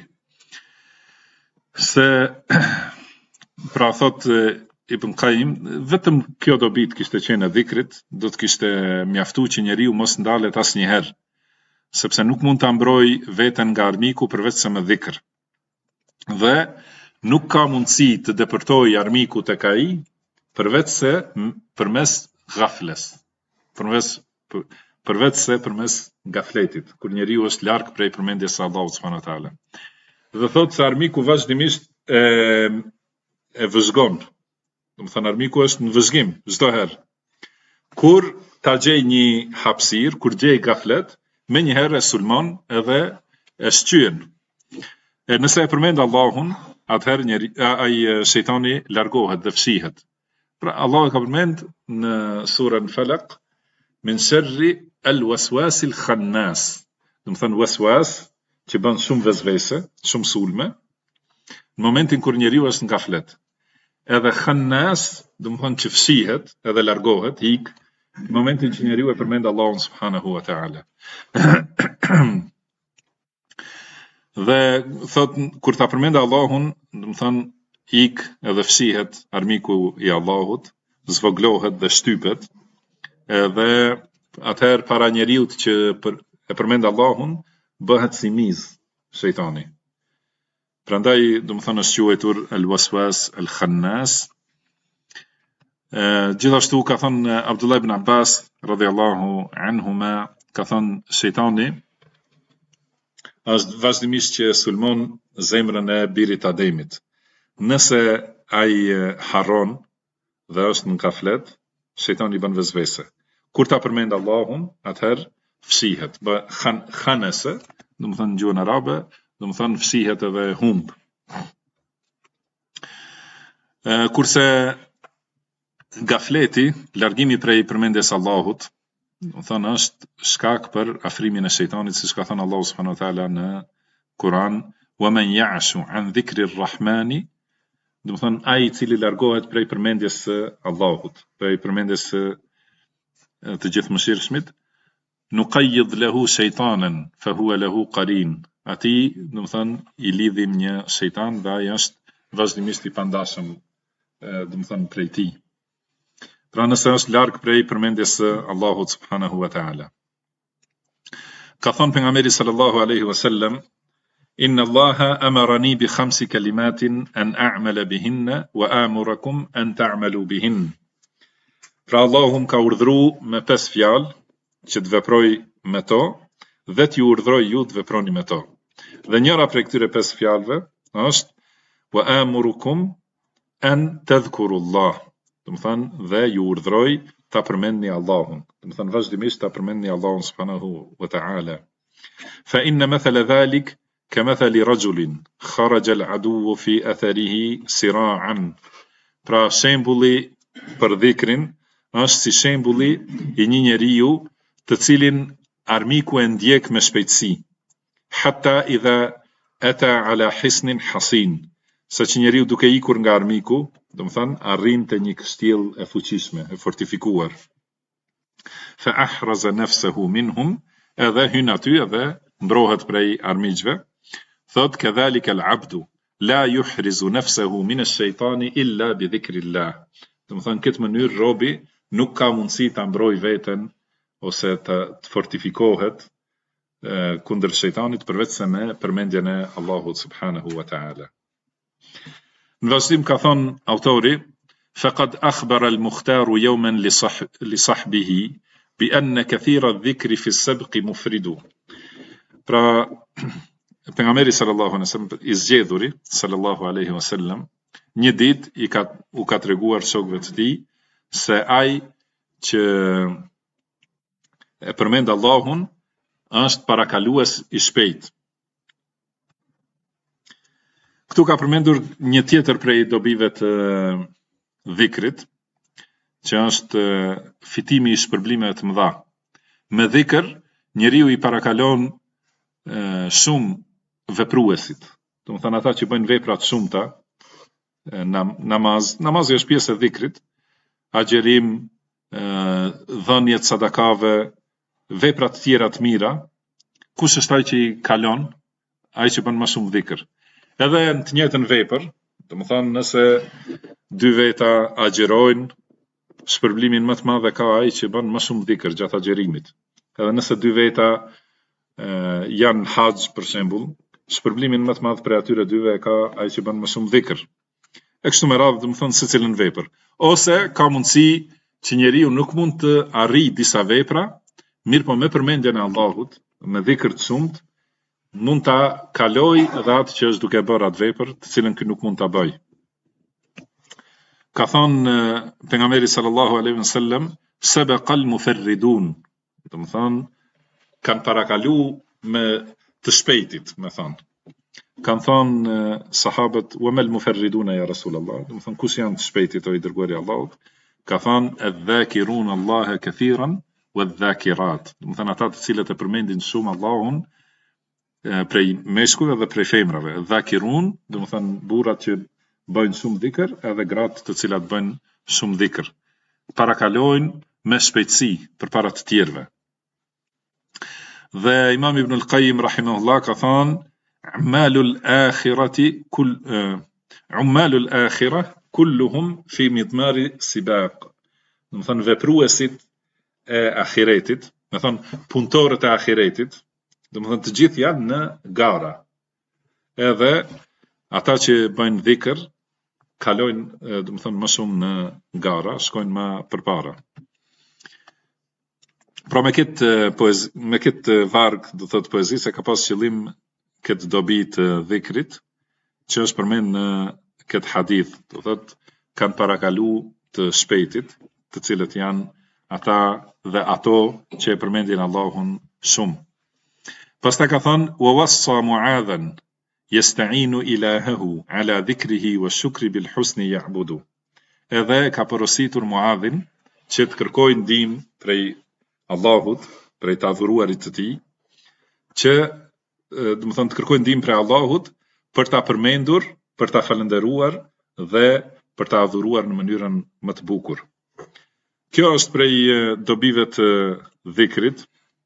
Se pra thot Ibn Qayyim, vetëm kjo dobi të kishte qenë e dhikrit, do të kishte mjaftuar që njeriu mos ndalet asnjëherë. sepse nuk mund ta mbroj veten nga armiku përveç se me dhikr. Dhe nuk ka mundësi të depërtoj armiku tek ai përveç se përmes ghafles. Përveç se përmes gafletit, kur njeriu është larg prej përmendjes së Allahut subhanahu wa taala. Dhe thotë se armiku vazhdimisht e vëzhgon. Domethënë armiku është në vëzhgim çdo herë. Kur ta gjej një hapësirë, kur gjej gaflet, menjëherë e sulmon edhe e shqyen. Nëse e përmend Allahun, atëherë ai shejtani largohet dhe fshihet. Pra Allah ka përmend në surën Falaq min sharri al-waswasil khannas. Domethënë waswas që bën shumë vezvese, shumë sulme, në momentin kur njeriu është në gaflet. Edhe khannas, domethënë që fshihet edhe largohet, hik, në momentin që njeriu e përmend Allahun subhanahu wa taala. Dhe thot kur ta përmend Allahun, domethënë ik edhe fshihet armiku i Allahut, zvoglohet dhe shtypet, edhe atëherë para njeriut që e përmend Allahun, bëhet si miz shejtani. Prandaj, domethënë është quajtur al-waswas al-khannas. Gjithashtu ka thënë Abdullah ibn Abbas radhiyallahu anhuma, ka thënë shejtani është vazhdimisht që sulmon zemrën e birit Ademit. Nëse ai harron dhe është në gaflet, shejtani bën vezvese. Kur ta përmend Allahun, atëherë fshihet. Khanese, domethënë në gjuhën arabe, domethënë fshihet edhe humb. Kurse gafleti, largimi prej përmendjes Allahut, domethënë është shkak për afrimin e shejtanit, siç ka thënë Allahu subhanahu wa taala në Kur'an, "Wa man ya'shu 'an dhikri ar-rahmani", domethënë ai i cili largohet prej përmendjes së Allahut, prej përmendjes së të gjithëmëshirshmit, nuqayyid lahu shaytanan fa huwa lahu qarin. Ati, domethënë i lidhim një shejtan dhe ai është vazhdimisht i pandashëm, domethënë prej tij. Pra nëse është larg prej përmendjes së Allahut subhanahu wa taala. Ka thënë pejgamberi sallallahu alaihi wasallam, "Inna Allaha amarani bi khamsi kalimatin an a'mala bihinna wa amurakum an ta'malu bihin." Pra Allahu më ka urdhëruar me 5 fjalë që të veproj me to dhe t'ju urdhëroj ju të veproni me to. Dhe njëra prej këtyre 5 fjalëve është wa amurukum an tadhkurullah. Domethënë dhe ju urdhëroj ta përmendni Allahun. Domethënë vazhdimisht ta përmendni Allahun subhanahu wa ta'ala. Fa inna mathala dhalik kamathali rajulin kharaja al-aduwwu fi atharihi sira'an. Pra shembulli për dhikrin është si shembulli i një njeriu të cilin armiku e ndjek me shpejtësi. Hatta idha ata ala hisnin hasin. Sa që njeriu duke ikur nga armiku, domethënë arrin te një kështjell e fuqishme, e fortifikuar. Fa ahraza nafsahu minhum, edhe hyn aty edhe mbrohet prej armiqve. Thot kadhalika al-abdu la yuhrizu nafsahu min ash-shaytani illa bi dhikrillah. Domethënë këtë mënyrë robi nuk ka mundësi ta mbrojë veten ose të fortifikohet kundër shejtanit përveç se me përmendjen e Allahut subhanahu wa taala. Në vazhdim ka thënë autori, faqad akhbara al-Mukhtaru yawman li sahbihi bi anna kathira adh-dhikri fi as-sabqi mufridu. Pra pejgamberi sallallahu alaihi wasallam i zgjedhuri sallallahu alaihi wasallam një ditë u ka treguar shokëve të tij se ai që e përmend Allahun është parakalues i shpejt. Këtu ka përmendur një tjetër prej dobive të dhikrit, që është fitimi i shpërblimeve të mëdha. Me dhikr, njeriu i parakalon shumë vepruesit. Domethënë ata që bëjnë vepra të shumta, namazi është pjesë e dhikrit, agjerim, dhënje të sadakave, vepra të tjera të mira, kush është ai që i kalon, ai që bën më shumë dhikr. Edhe në të njëjtën vepër, domethënë nëse 2 veta agjerojnë, shpërblimin më të madh ka ai që bën më shumë dhikr gjatë agjerimit. Edhe nëse 2 veta janë haxh për shembull, shpërblimin më të madh për atyre dyve e ka ai që bën më shumë dhikr. E kështu me radhë, domethënë secilën vepër. Ose ka mundësi që njeriu nuk mund të arrijë disa vepra, mirë po me përmendjen e Allahut, me dhikr të shumt, mund ta kaloj edhe atë që është duke bërë atë vepër, të cilën ky nuk mund ta bëj. Ka thënë pejgamberi sallallahu alaihi wasallam, sabaqal mufarridun. Domethënë kanë parakalu me të shpejtit, me thënë. Kanë thënë sahabët, wa mal mufarriduna ya Rasulullah. Domethënë kush janë të shpejtit o i dërguari i Allahut? Ka thënë adh-dhakirun Allah kathiran wadh-dhakirat. Domethënë ata të cilët e përmendin shumë Allahun, prej meshkujve dhe prej femrave. Dhakirun, domethënë burrat që bëjnë shumë dhikr, edhe gratë të cilat bëjnë shumë dhikr. Parakalojnë me shpejtësi përpara të tjerëve. Dhe Imam Ibn al-Qayyim rahimahullah ka thënë Ummalul akhirah kulluhum fi midmari sibaq. Domethënë vepruesit e ahiretit, do të thonë punëtorët e ahiretit, domethënë të gjithë janë në gara. Edhe ata që bëjnë dhikr kalojnë, domethënë më shumë në gara, shkojnë më përpara. Pra me këtë varg, do thotë poezi, se ka pas qëllim këtë dobi të dhikrit, që është përmend në këtë hadith, do thotë kanë parakalu të shpejtit, të cilët janë ata dhe ato që e përmendin Allahun shumë. Pastaj ka thënë wa wassa Mu'adhan yasta'inu ilahahu ala dhikrihi wa shukri bil husni ya'budu. Edhe ka porositur Mu'adhin që të kërkojë ndihmë prej Allahut, prej të adhuruarit të tij, që domethënë të kërkojë ndihmë prej Allahut për ta përmendur, për ta falënderuar dhe për ta adhuruar në mënyrën më të bukur. Kjo është prej dobive të dhikrit,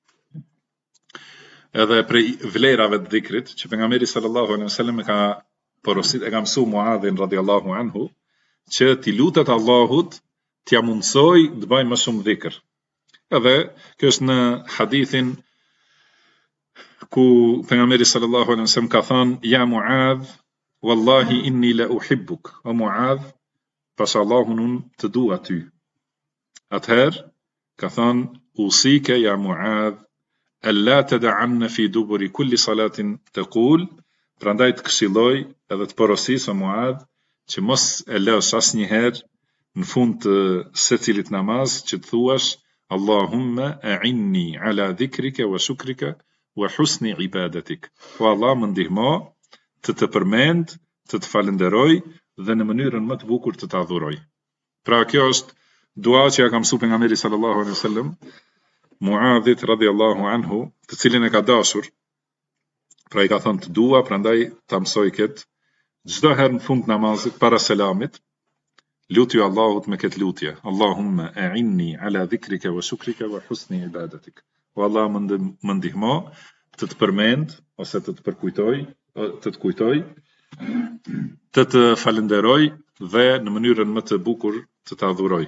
edhe prej vlerave të dhikrit, që pejgamberi sallallahu alaihi wasallam e ka porosit, e ka mësu Muadhin radhiyallahu anhu, që t'i lutet Allahut t'ja mundsoj të bëjë më shumë dhikr. Edhe kjo është në hadithin ku pejgamberi sallallahu alaihi wasallam ka thënë ja Muadh, wallahi inni la uhibbuk. O Muadh, pas Allahun unë të dua ty. Atëherë ka thënë usike ja Muadh alla tad'anna fi duburi kulli salatin taqul, prandaj të këshilloj edhe të porosis o Muadh që mos e lësh asnjëherë në fund të secilit namaz që të thuash Allahumma a'inni ala dhikrika wa shukrika wa husni ibadatik. O Allah më ndihmo të përmend, të falenderoj dhe në mënyrën më të bukur të adhuroj. Pra kjo është dua që ja ka mësuar pejgamberi sallallahu alaihi wasallam Muadhit radhiyallahu anhu, të cilin e ka dashur. Pra i ka thënë të dua, prandaj ta mësoj këtë çdo herë në fund namazit para selamit. Lutju Allahut me këtë lutje. Allahumma a'inni ala dhikrika wa shukrika wa husni ibadatik. O Allah më ndihmo të përmend ose të përkujtoj, të kujtoj, të falenderoj dhe në mënyrën më të bukur të adhuroj.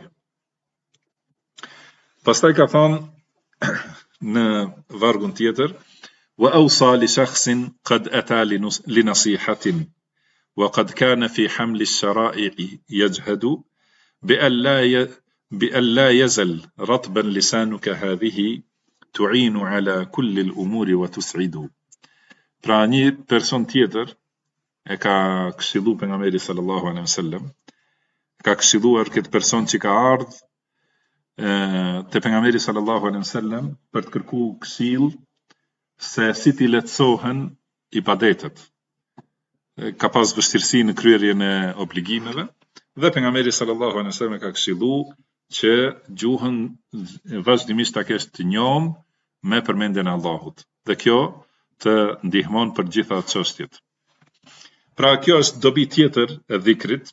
Pastaj ka thënë në vargun tjetër wa awsa li shakhsin qad ata li nasihatin وقد كان في حمل الشرائع يجهد بألا يزل رطبا لسانك هذه تعين على كل الأمور وتسعد. Pra një person tjetër e ka këshilluar pejgamberi sallallahu alaihi wasallam, ka këshilluar këtë person që ka ardhur te pejgamberi sallallahu alaihi wasallam për të kërkuar këshill se si t'i lehtësohen ibadetet. Ka pas vështirësi në kryerjen e obligimeve dhe pejgamberi sallallahu alaihi wasallam ka këshilluar që gjuhën vazhdimisht ta kesh të njohur me përmendjen e Allahut. Dhe kjo të ndihmon për gjitha çështjet. Pra kjo është dobi tjetër e dhikrit,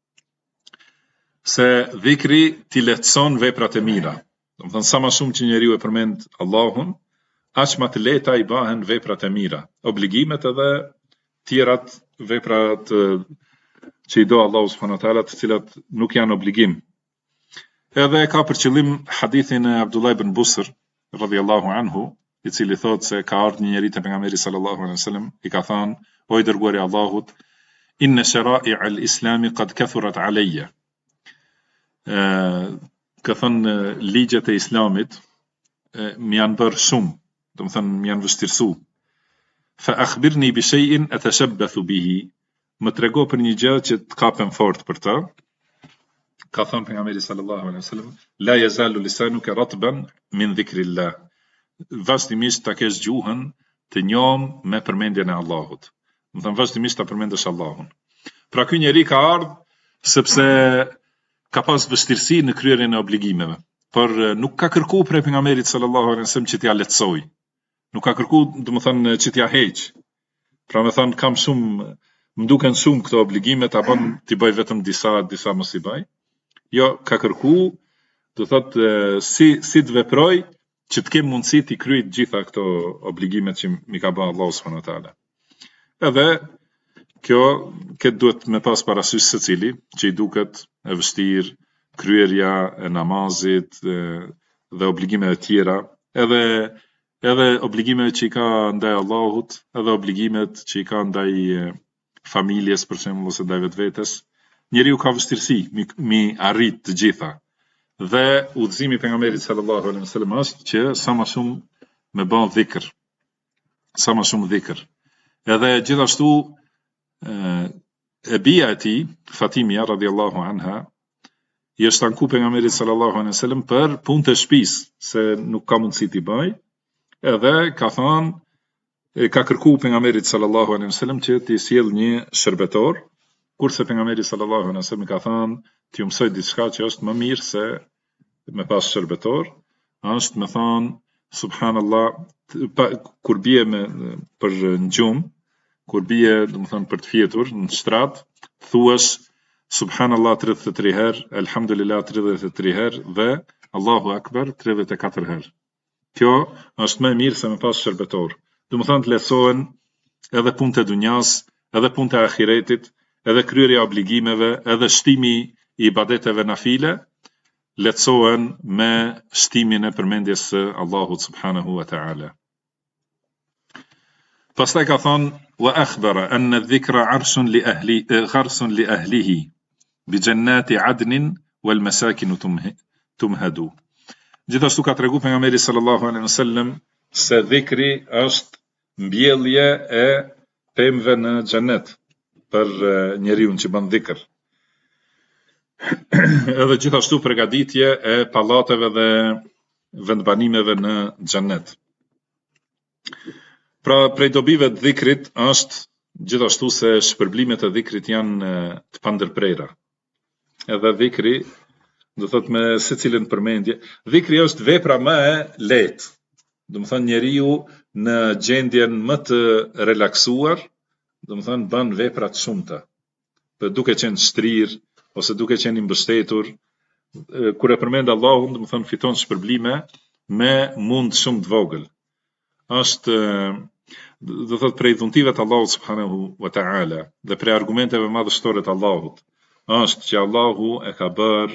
se dhikri t'i lehtëson veprat e mira. Domethënë sa më shumë që njeriu e përmend Allahun, aq më të lehta i bëhen veprat e mira, obligimet edhe tjerat veprat që i do Allahu subhanahu wa taala, të cilat nuk janë obligim. Edhe ka për qëllim hadithin e Abdullah ibn Busr radhiyallahu anhu, i cili thot se ka ardhur një njeri te pejgamberi sallallahu alaihi wasallam, i ka thënë: O i dërguari i Allahut, inna shara'i al-islami qad kathurat alayya. Ka thënë ligjet e islamit më janë bërë shumë, do të thënë më janë vështirësu. Fa akhbirni bi shay'in atashabbathu bihi. Më trego për një gjë që të kapem fort për të. Ka thënë pejgamberi sallallahu alaihi wasallam: La yazalu lisanuka ratban min dhikrillah. Vazhdimisht ta kesh gjuhën të njom me përmendjen e Allahut. Do thënë vazhdimisht ta përmendesh Allahun. Pra ky njeri ka ardhur sepse ka pas vështirësi në kryerjen e obligimeve, por nuk ka kërkuar prej pejgamberit sallallahu alaihi wasallam që t'ia lehtësoj. Nuk ka kërkuar, do të thënë, që t'ia heq. Pra më thënë, kam shumë, më duken shumë këto obligime, ta bën t'i bëj vetëm disa mos i bëj. Jo, ka kërkuar, do thotë si të veproj që të kem mundësi t'i kryej të gjitha këto obligimet që mi ka bërë Allahu subhanahu wa taala. Edhe këtë duhet me pas parasysh secili që i duket e vështirë kryerja e namazit dhe obligimet e tjera, edhe obligimet që i ka ndaj Allahut, edhe obligimet që i ka ndaj familjes, për shembull, ose ndaj vetvetes. Njeriu ka vështirësi mi arrit të gjitha. Dhe udhëzimi i pejgamberit sallallahu alaihi wasallam është që sa më shumë me bën dhikr. Sa më shumë dhikr. Edhe gjithashtu e bia e tij, Fatimia radhiyallahu anha, i është anku pejgamberit sallallahu alaihi wasallam për punë të shtëpisë, se nuk ka mundësi t'i bëj. Edhe ka thënë, ka kërkuar pejgamberit sallallahu alaihi wasallam që t'i sjell një shërbetor, kurse pejgamberi sallallahu alaihi wasallam ka thënë, t'ju mësoj diçka që është më mirë se me pas shërbetor, është me thënë subhanallah, kur bie për në gjumë, kur bie, do të thënë, për të fjetur në shtrat, thuash subhanallah 33 herë, alhamdulillah 33 herë dhe Allahu akbar 34 herë. Kjo është më e mirë se me pas shërbetor. Do të thënë të lehtësohen edhe punët e dunjas, edhe punët e ahiretit, edhe kryerja e obligimeve, edhe shtimi i ibadeteve nafile, lehtësohen me shtimin e përmendjes së Allahut subhanahu wa ta'ala. Pastaj ka thonë: wa akhbara anna dhikra arshun li ahlihi bi jannati adnin wal masakin tumhadu. Gjithashtu ka tregu pejgamberi sallallahu alaihi wasallam se dhikri është mbjellje e pemëve në xhennet për njeriu që bën dhikr. Edhe gjithashtu përgatitje e pallateve dhe vendbanimeve në xhennet. Pra prej dobive të dhikrit është gjithashtu se shpërblimet e dhikrit janë të pandërprera. Edhe dhikri, do thot me secilën përmendje, dhikri është vepra më e lehtë. Do të thonë njeriu në gjendjen më të relaksuar, do të thonë bën vepra të shumta. Për duke qenë shtrirë ose duke qenë i mbështetur, kur e përmend Allahun, do të thonë fiton shpërblime me mund shumë të vogël. Është, do thot, prej dhuntive të Allahut subhanahu wa ta'ala dhe prej argumenteve madhështore të Allahut, është që Allahu e ka bërë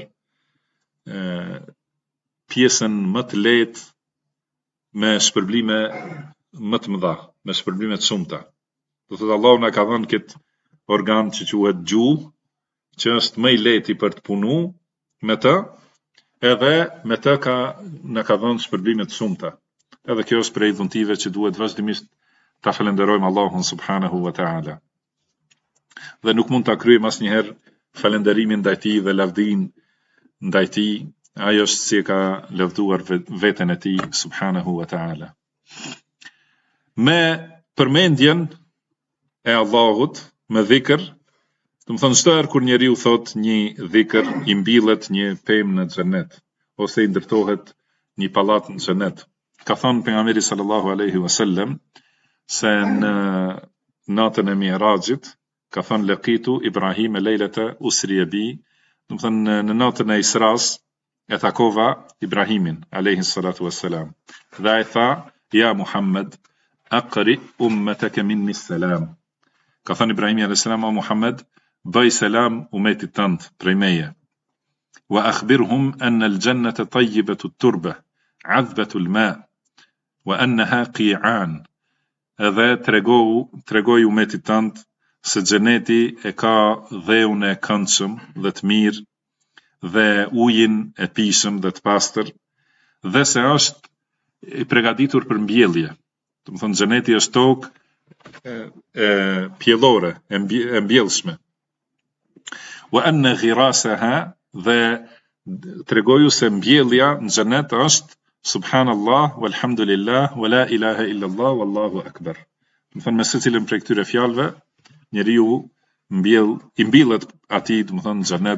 pjesën më të lehtë me shpërblime më të mëdha, me shpërblime të shumta. Do thot, Allahu na ka dhënë këtë organ që quhet gjuhë, që është më i lehti për të punu me të, edhe me të na ka dhënë shpërblime të shumta. Edhe kjo është prej dhuntive që duhet vazhdimisht ta falenderojmë Allahun subhanahu wa ta'ala. Dhe nuk mund ta kryejmë asnjëherë falenderimin ndaj tij dhe lavdin ndaj tij, ai është si e ka lavduar veten e tij subhanahu wa ta'ala. Me përmendjen e Allahut, me dhikr, do të thonë çdo herë kur njeriu thot një dhikr, i mbillet një pemë në xhenet, ose i ndërtohet një pallat në xhenet. Ka thënë pejgamberi sallallahu alaihi wasallam se në natën e Mi'rajit, ka thënë laqitu Ibrahim leilata usriya bi, do të thënë në natën e Isras e takova Ibrahimin alayhi salatu wassalam. Dhe ai tha: ja Muhammed, aqri ummataka minni salam. Ka thënë Ibrahimi alayhi salam: o Muhammed, bëj selam umetit tënd prej meje. Wa akhbirhum anna al-jannata tayyibatu at-turba, 'adbatu al-ma'. wa annaha qi'an. Edhe tregoj umetit tënd se xheneti e ka dheun e këndshëm dhe të mirë dhe ujin e pishëm dhe të pastër dhe se është i përgatitur për mbjellje. Do të thonë xheneti është tokë pjellore, e mbjellshme. Wa anna ghirasaha dhe tregoju se mbjellja në xhenet është subhanallah walhamdulillah wala ilaha illallah wallahu akbar. Do të thonë me secilën prej këtyre fjalëve njeriu i mbjellet atij, do të thonë në xhenet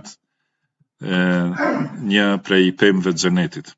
një prej pemëve të xhenetit.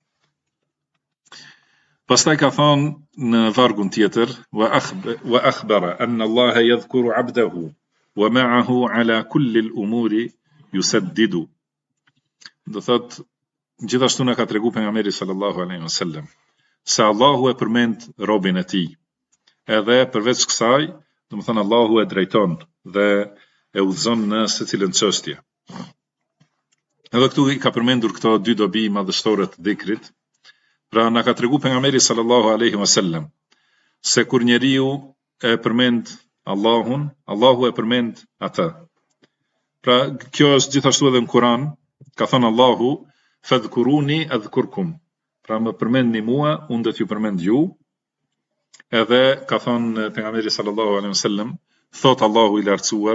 Pastaj ka thonë në vargun tjetër wa akhbara anna Allah yadhkuru 'abdahu wa ma'ahu ala kulli al-umuri yusaddidu. Do thotë gjithashtu na ka tregu pejgamberi sallallahu alaihi wasallam se Allahu e përmend robën e tij. Edhe përveç kësaj, do të thonë Allahu e drejton dhe e udhëzon në secilën çështje. Edhe këtu i ka përmendur këto dy dobi madhështore të dhikrit. Pra na ka tregu pejgamberi sallallahu alaihi wasallam se kur njeriu e përmend Allahun, Allahu e përmend atë. Pra kjo është gjithashtu edhe në Kur'an, ka thënë Allahu fadhkuruni adhkurkum. Pra më përmendni mua, unë do t'ju përmend ju. Edhe ka thënë pejgamberi sallallahu alaihi wasallam, thot Alhu i lartësuar,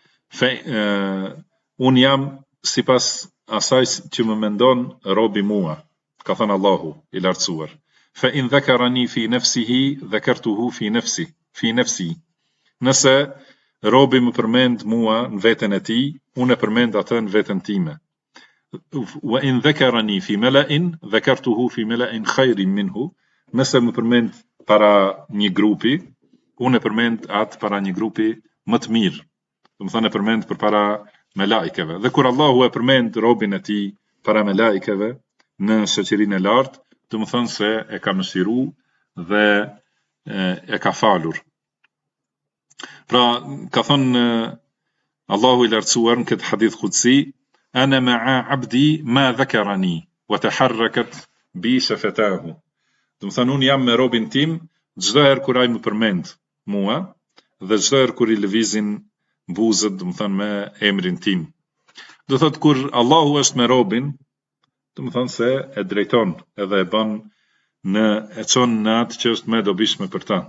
unë jam sipas asaj që më mendon robi mua. Ka thënë Allahu i lartësuar. Fa in dhakarani fi nafsihi dhakartuhu fi nafsi. Nëse robi më përmend mua në veten e tij, unë e përmend atë në veten time. Wa in dhakarani fi mala'in dhakartuhu fi mala'in khairin minhu. Nëse më përmend para një grupi, unë e përmend atë para një grupi më të mirë. Do të thonë e përmend përpara melaikeve. Dhe kur Allahu e përmend robin e tij para melaikeve në shoqërinë e lartë, do të thonë se e ka mëshiru dhe e ka falur. Pra ka thënë Allahu i lartësuar në këtë hadith qudsi, ana ma'a 'abdi ma dhakarani wa taharrakat bi shafatahu. Do të thonë unë jam me robin tim çdo herë kur ai më përmend mua dhe çdo herë kur i lëvizin buzët, do të thonë me emrin tim. Do thotë kur Allahu është me robin, do të thonë se e drejton edhe e bën e çon në atë që është më e dobishme për ta.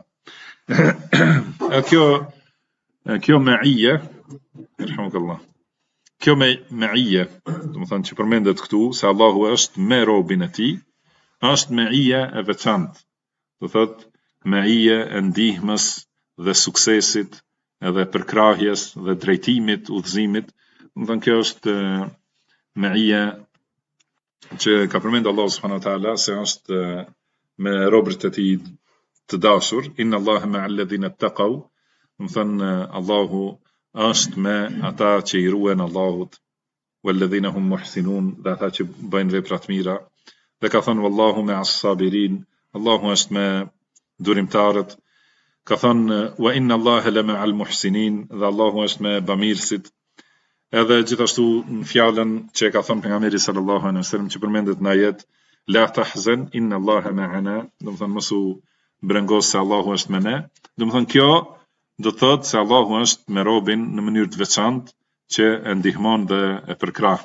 Kjo ma'iyya, irhamukallah. Kjo ma'iyya, do të thonë që përmendet këtu se Allahu është me robin e tij, është ma'iyya e veçantë. Do thotë ma'iyya e ndihmës dhe suksesit, edhe përkrahjes dhe drejtimit, udhëzimit. Do të thonë kjo është ma'iyya që ka përmend Allahu subhanahu wa taala se është me robërit e tij të dashur, inna Allaha ma'al ladhina ittaqaw. Do të thonë Allahu është me ata që i ruajnë Allahut, walladhina hum muhsinun, dhe ata që bëjnë vepra të mira. Dhe ka thënë wallahu ma'as sabirin, Allahu është me durimtarët. Ka thënë wa inna Allaha la ma'al muhsinin, dhe Allahu është me bamirësit. Edhe gjithashtu në fjalën që ka thënë pejgamberi sallallahu alaihi wasallam që përmendet në ajet la tahzan inna Allaha ma'ana, do të thonë mos u brengos se Allahu është me ne. Do të thonë kjo do të thotë se Allahu është me robin në mënyrë të veçantë që e ndihmon dhe e përkrah.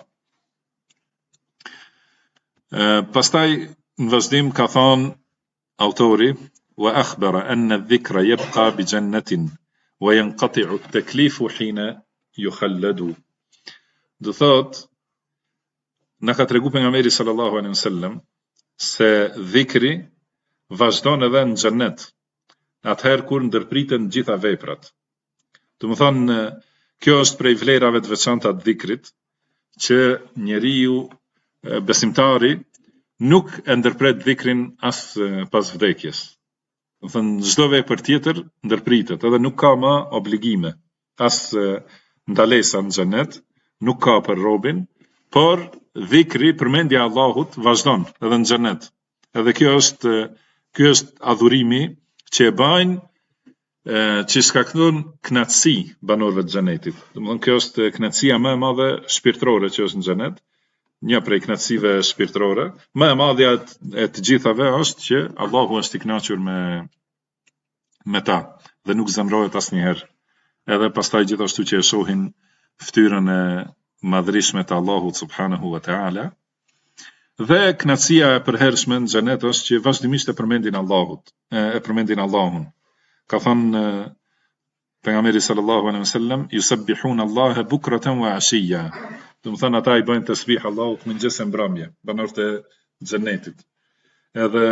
Pastaj në vazhdim ka thënë autori wa akhbara anna adh-dhikra yabqa bi jannatin wa yanqati'u at-taklifu hina yukhalladu. Do thot, na ka tregu pejgamberi sallallahu alaihi wasallam se dhikri vazhdon edhe në xhennet, atëherë kur ndërpriten gjitha veprat. Do të thonë, kjo është prej vlerave të veçanta të dhikrit, që njeriu besimtari nuk e ndërpret dhikrin as pas vdekjes. Do të thonë, çdo vepër tjetër ndërpritet, edhe nuk ka më obligime, as ndalesa në xhennet, nuk ka për robin, por dhikri, përmendja Allahut vazhdon edhe në xhennet. Edhe ky është adhurimi që e bajnë që shkakton kënaqësi banorëve të xhenetit. Domethënë kjo është kënaqësia më e madhe shpirtërore që është në xhenet, një prej kënaqësive shpirtërore, më e madhja e të gjithave është që Allahu është i kënaqur me ta dhe nuk zemrohet asnjëherë. Edhe pastaj gjithashtu që e shohin ftyrën e madhërisme të Allahut subhanahu wa taala. Dhe kënaqësia e përhershme në xhenet është që vazhdimisht e përmendin Allahun. Ka thënë pejgamberi sallallahu alaihi wasallam, yusabbihuna Allaha bukratan wa ashiya. Do të thënë ata i bëjnë tasbih Allahut mëngjes e mbrëmje, banorët e xhenetit. Edhe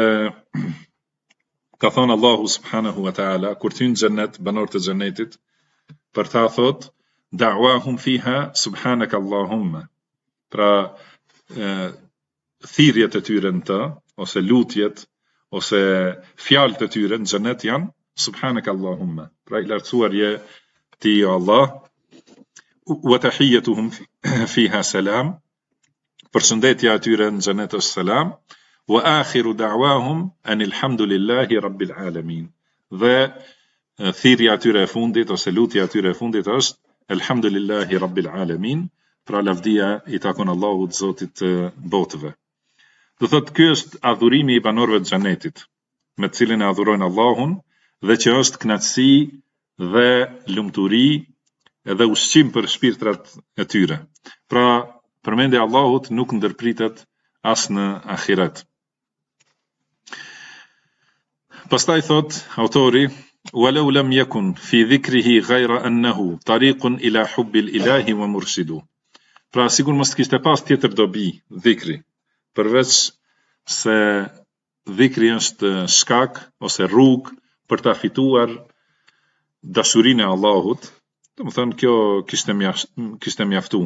ka thënë Allahu subhanahu wa taala, kur të hyjnë në xhenet, banorët e xhenetit, për ta thot da'wahum fiha subhanaka Allahumma. Pra thirrjet e tyre në të, ose lutjet, ose fjalët e tyre në xhenet janë subhanaka Allahumma. Pra i lartësuar je ti o Allah. Wa tahiyyatuhum fiha salam. Përshëndetja e tyre në xhenet është selam. Wa akhiru da'wahum anil hamdulillahi rabbil alamin. Dhe thirrja e tyre e fundit ose lutja e tyre e fundit është elhamdulillahi rabbil alamin. Pra lavdia i takon Allahut Zotit të botëve. Do thotë ky është adhurimi i banorëve të xhenetit, me të cilin e adhurojnë Allahun dhe që është kënaqësi dhe lumturi edhe ushqim për shpirtrat e tyre. Pra, përmendja e Allahut nuk ndërpritet as në ahiret. Pastaj thot autori, walau lam yakun fi dhikrihi ghayra annahu tariqun ila hubbil ilahi wa murshidu. Pra, sigur mos kishte pas tjetër dobi dhikri, përveç se dhikri është shkak ose rrugë për ta fituar dashurinë e Allahut. Domethënë kjo kishte mjaftu.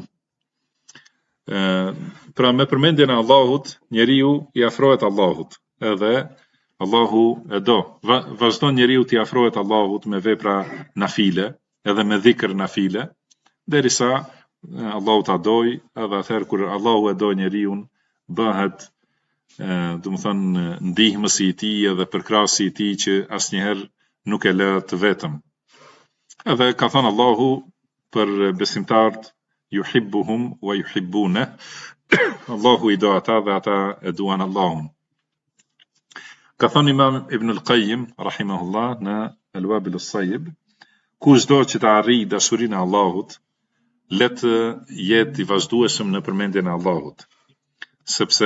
Pra me përmendjen e Allahut, njeriu i afrohet Allahut, edhe Allahu e do. Vazhdon njeriu t'i afrohet Allahut me vepra nafile, edhe me dhikr nafile, derisa Allahu ta doj, edhe atëherë kur Allahu e do njeriu, bëhet domethënë ndihmësi i tij edhe përkrahasi i tij që asnjëherë nuk e lë të vetëm. Edhe ka thënë Allahu për besimtarët, yuhibbuhum wa yuhibbune. Allahu i do ata dhe ata e duan Allahun. Ka thënë Imam Ibn al-Qayyim rahimahullah në Al-Wabil as-Sayyib, kushdo që të arrijë dashurinë e Allahut, le të jetë i vazhdueshëm në përmendjen e Allahut. Sepse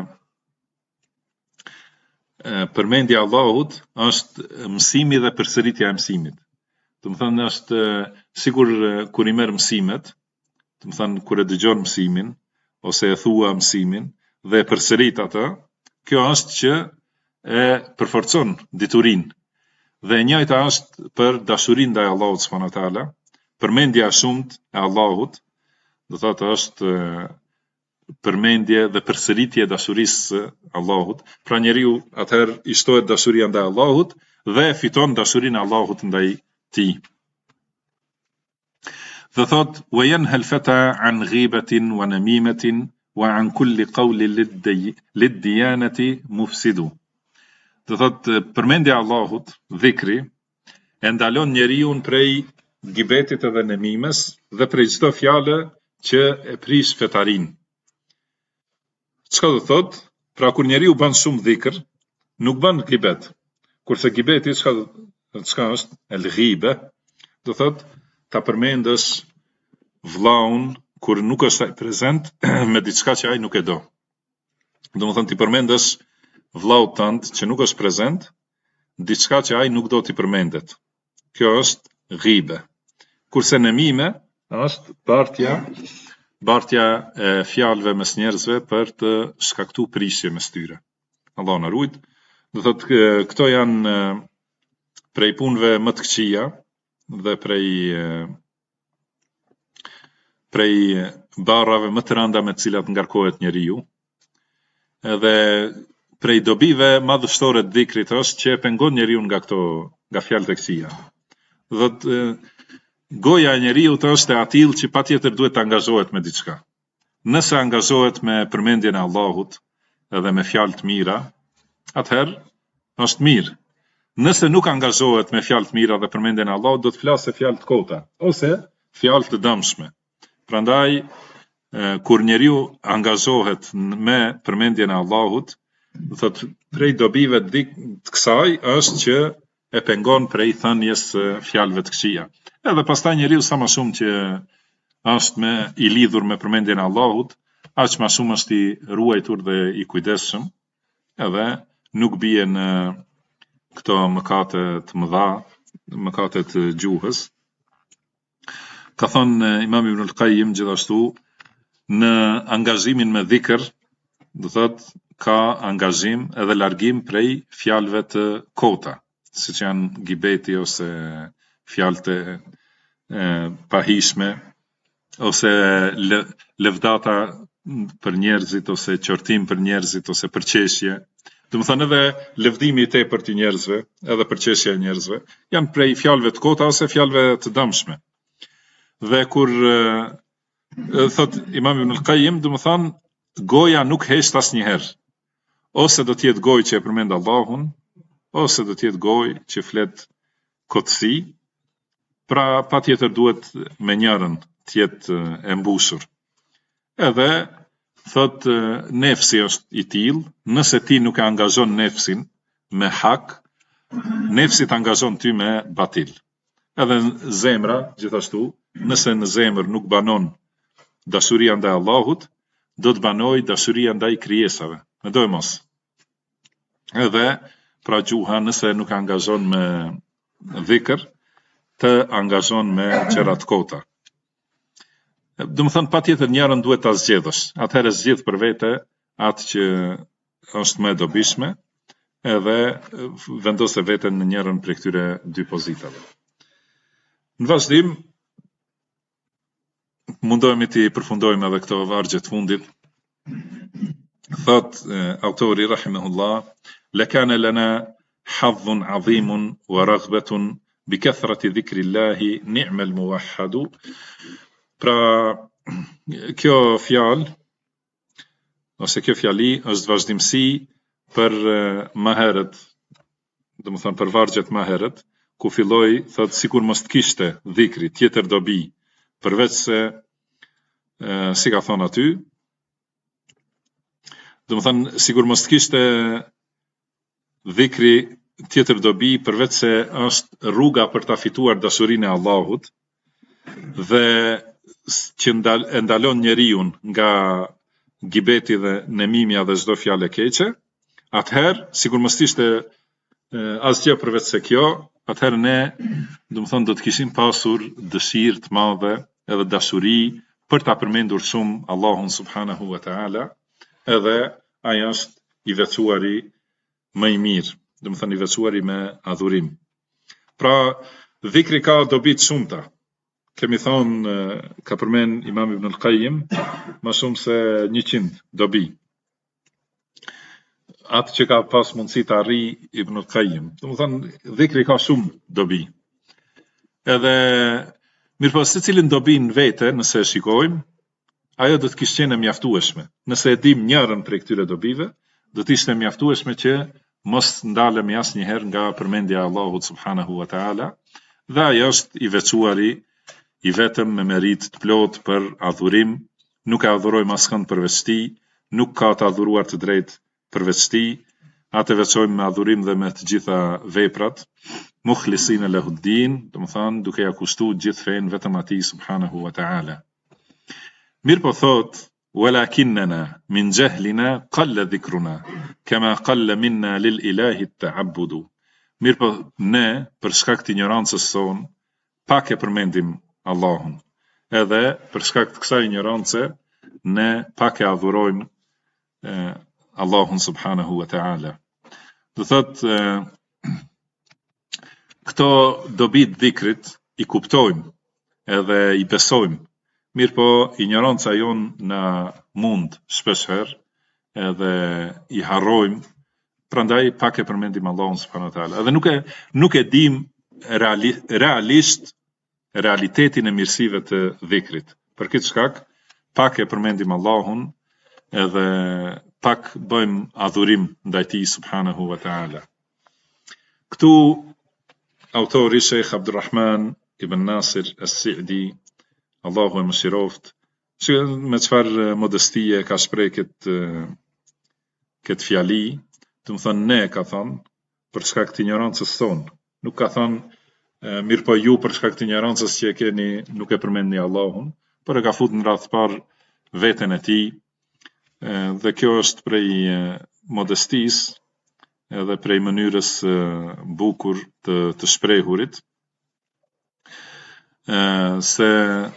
përmendja e Allahut është mësimi dhe përsëritja e mësimit. Do të thënë është sikur kur i merr mësimet, do të thënë kur e dëgjon mësimin ose e thua mësimin dhe e përsërit atë, kjo është që e përforcon diturinë. Dhe e njëjta është për dashurinë ndaj Allahut subhanahu wa taala, përmendja e shumtë e Allahut, do thotë është përmendje dhe përsëritje e dashurisë së Allahut. Pra njeriu atëherë i shtohet dashuria ndaj Allahut dhe fiton dashurinë e Allahut ndaj tij. Dhe thot, wa yanha al-fata an ghibatin wa namimatin wa an kulli qawlin lid-diyanati mufsidu. Do thot, përmendja e Allahut, dhikri, e ndalon njeriu prej gibetit edhe nemimes dhe prej çdo fjale që e prish fetarin. Çka do thot? Pra kur njeriu bën shumë dhikr, nuk bën gibet. Kurse gibeti çka është? El-ghibe, do thot ta përmendësh vllaun kur nuk është ai prezent me diçka që ai nuk e do. Domethënë ti përmendësh vllaut tënd që nuk është prezent diçka që ai nuk do t'i përmendet. Kjo është ghibe. Kurse nemime është bartja e fjalëve mes njerëzve për të shkaktuar prishje mes tyre. Allah na ruaj. Do thotë këto janë prej punëve më të këqija dhe prej barrave më të rënda me të cilat ngarkohet njeriu. Edhe prej dobive madhështore të dhikrit është që pengon njeriu nga fjalët e këqija. Dhe goja e njeriu është e atill që patjetër duhet të angazhohet me diçka. Nëse angazhohet me përmendjen e Allahut edhe me fjalë të mira, atëherë është mirë. Nëse nuk angazhohet me fjalë të mira dhe përmendjen e Allahut, do të flasë fjalë të kota ose fjalë të dëmshme. Prandaj kur njeriu angazhohet me përmendjen e Allahut, do thot prej dobive të kësaj është që e pengon prej thënies fjalëve të këqija. Edhe pastaj njeriu sa më shumë që është i lidhur me përmendjen e Allahut, aq më shumë është i ruajtur dhe i kujdesshëm, edhe nuk bie në këto mëkate të mëdha, mëkate të gjuhës. Ka thënë Imam Ibn al-Qayyim gjithashtu, në angazhimin me dhikr, do thot ka angazhim edhe largim prej fjalëve të kota, siç janë gibeti ose fjalët e pahishme, ose lëvdata për njerëzit, ose qortim për njerëzit, ose përqeshje. Do të thënë edhe lëvdimi i tepërt të njerëzve, edhe përqeshja e njerëzve, janë prej fjalëve të kota ose fjalëve të dëmshme. Dhe kur thot Imam Ibn al-Qayyim, do të thënë goja nuk hesht asnjëherë. Ose do të jetë gojë që e përmend Allahun, ose do të jetë gojë që flet kotësi, pra patjetër duhet me njërin të jetë e mbushur. Edhe thot nefsi është i tillë, nëse ti nuk e angazhon nefsin me hak, nefsi të angazhon ty me batil. Edhe zemra gjithashtu, nëse në zemër nuk banon dashuria ndaj Allahut, do të banoj dashuria ndaj krijesave. Mendoj mos. Edhe pra gjuha nëse nuk angazhon me dhikr, të angazhon me gjëra të kota. Do të thënë patjetër njërin duhet ta zgjedhësh. Atëherë zgjedh për vete atë që është më e dobishme, edhe vendose veten në njërin prej këtyre dy pozitave. Në vazhdim mundohemi të përfundojmë edhe këto vargje të fundit. Thot autori rahimahullah, lakana lana hadhun adhimun wa raghbatun bi kathrati dhikrillahi ni'mal muwahhadu. Pra kjo fjalë ose kjo fjali është vazhdimsi për më herët, do të thënë për vargjet më herët, ku filloi thot sikur mos të kishte dhikri tjetër dobi, përveç se si ka thonë aty, do të thënë sikur mos të kishte dhikri tjetër dobi, përveç se është rruga për ta fituar dashurinë e Allahut, dhe që ndalon njeriu nga gibeti dhe nemimja dhe çdo fjalë e keqe, atëherë sikur mos ishte asgjë përveç se kjo, atëherë ne, do të thonë, do të kishim pasur dëshirë të madhe edhe dashuri për ta përmendur shumë Allahun subhanahu wa taala, edhe ai është i veçuari më i mirë, do të thënë i veçuari me adhurim. Pra dhikri ka dobi të shumta. Kemi thonë, ka përmend Imam Ibn al-Qayyim, më shumë se 100 dobi. Atë që ka pas mundësi të arri Ibn al-Qayyim. Do të thënë, dhikri ka shumë dobi. Edhe, mirë po, se cilin dobi në vete, nëse e shikojmë, ajo do të kishte qenë mjaftueshme. Nëse e dim njërën prej këtyre dobive, do të ishte mjaftueshme që mos ndalemi asnjëherë nga përmendja e Allahut subhanahu wa taala, dhe ajo është i veçuari, i vetëm me merit të plot për adhurim, nuk e adhurojmë askënd përveç tij, nuk ka të adhuruar të drejtë përveç tij, atë veçojmë me adhurim dhe me të gjitha veprat, mukhlisina lahuddin, do të thonë duke ja kushtuar gjithë fen vetëm atij subhanahu wa taala. Mirë po thot, walakinna min jahlina qalla dhikruna, kama qalla minna lil ilahi ta'abbudu. Mirë po ne për shkak të ignorancës son, pak e përmendim Allahun. Edhe për shkak të kësaj ignorance, ne pak e adhurojmë Allahun subhanahu wa taala. Do thot këto dobi të dhikrit i kuptojmë edhe i besojmë. Mirë po ignoranca jon na mund shpeshherë edhe i harrojmë, prandaj pak e përmendim Allahun subhanahu wa taala. Edhe nuk e dim realitetin e mirësive të dhikrit. Për këtë shkak, pak e përmendim Allahun edhe pak bëjmë adhurim ndaj tij subhanahu wa taala. Këtu autori Sheikh Abdulrahman ibn Nasir as-Sa'di, Allahu e mëshiroft, me çfarë modestie ka shpreh këtë fjali, do të thënë ne ka thënë për shkak të ignorancës tonë, nuk ka thënë mirë po ju për shkak të ignorancës që e keni nuk e përmendni Allahun, por e ka fut në radhë parë veten e tij, dhe kjo është prej modestisë edhe prej mënyrës bukur të shprehurit, se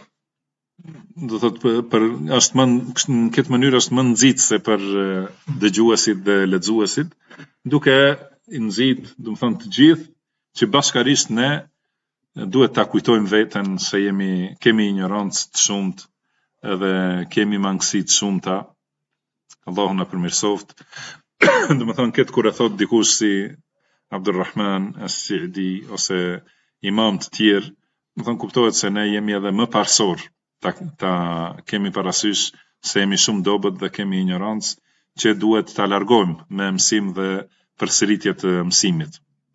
do thotë është më në këtë mënyrë është më nxitse për dëgjuesit dhe lexuesit, duke i nxit, do të thonë të gjithë që bashkarisht ne duhet ta kujtojmë veten se kemi ignorancë të shumtë edhe kemi mangësi të shumta. Allahu na përmirësoft. Do të thonë këtë kur e thot dikush si Abdulrahman as-Sa'di ose imam të tjerë, do të thonë kuptohet se ne jemi edhe më parsor, ta kemi parasysh se jemi shumë dobët dhe kemi ignorancë që duhet ta largojmë me mësim dhe përsëritje të mësimit.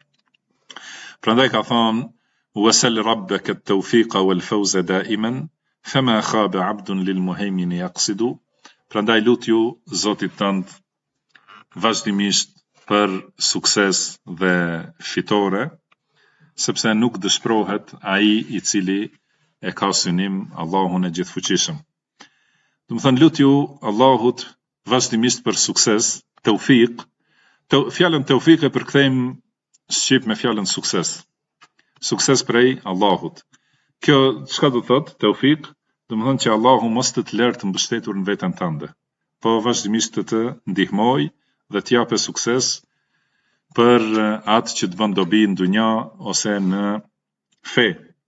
Prandaj ka thonë wasal rabbaka at-tawfiqa wal-fawza da'iman fama khaba 'abdun lil-muhaymin yaqsidu. Prandaj lutju Zotit tënd vazhdimisht për sukses dhe fitore, sepse nuk dëshpërohet ai i cili e ka synim Allahun e gjithfuqishëm. Do të thënë lutju Allahut vazhdimisht për sukses, tawfiq. Fjalën tawfiq e përkthejmë shqip me fjalën sukses. Sukses prej Allahut. Kjo çka do thotë tawfiq? Do të thonë që Allahu mos të lërë të mbështetur në veten tënde, po vazhdimisht të ndihmoj dhe të japë sukses për atë që të bën dobi në dunja ose në fe.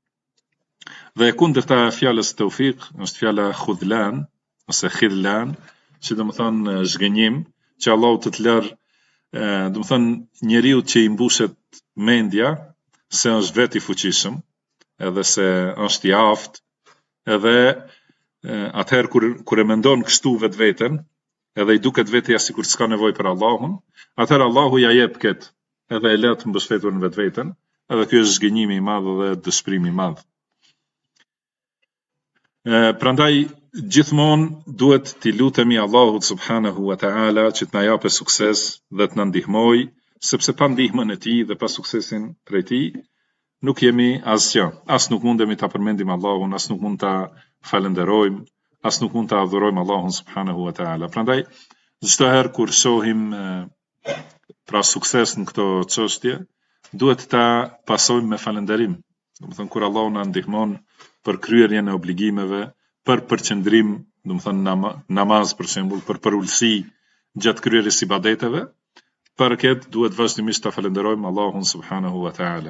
Dhe e kundërta e fjalës tawfiq është fjala khudlan ose khidlan, që do të thonë zhgënjim, që Allahu të lërë, do të thonë njeriu që i mbushet mendja se është vetë i fuqishëm, edhe se është i aftë, edhe atëherë kur e mendon kështu vetveten, edhe i duket vetja sikur s'ka nevojë për Allahun, atëherë Allahu ja jep këtë, edhe e lë të mbështetur në vetveten, edhe ky është zgënjimi i madh dhe dëshpërimi i madh. Prandaj gjithmonë duhet t'i lutemi Allahut subhanahu wa ta'ala që të na japë sukses dhe të na ndihmoj, sepse pa ndihmën e tij dhe pa suksesin prej tij nuk jemi asgjë. As nuk mundemi ta përmendim Allahun, as nuk mund ta falenderojmë, as nuk mund ta adhurojmë Allahun subhanahu wa ta'ala. Prandaj çdo herë kur shohim pra sukses në këto çështje, duhet ta pasojmë me falënderim. Do të thonë kur Allahu na ndihmon për kryerjen e obligimeve, për përqendrim, do të thonë namaz për shembull, për përulësi gjatë kryerjes së ibadeteve, për këtë duhet vazhdimisht ta falenderojmë Allahun subhanahu wa ta'ala.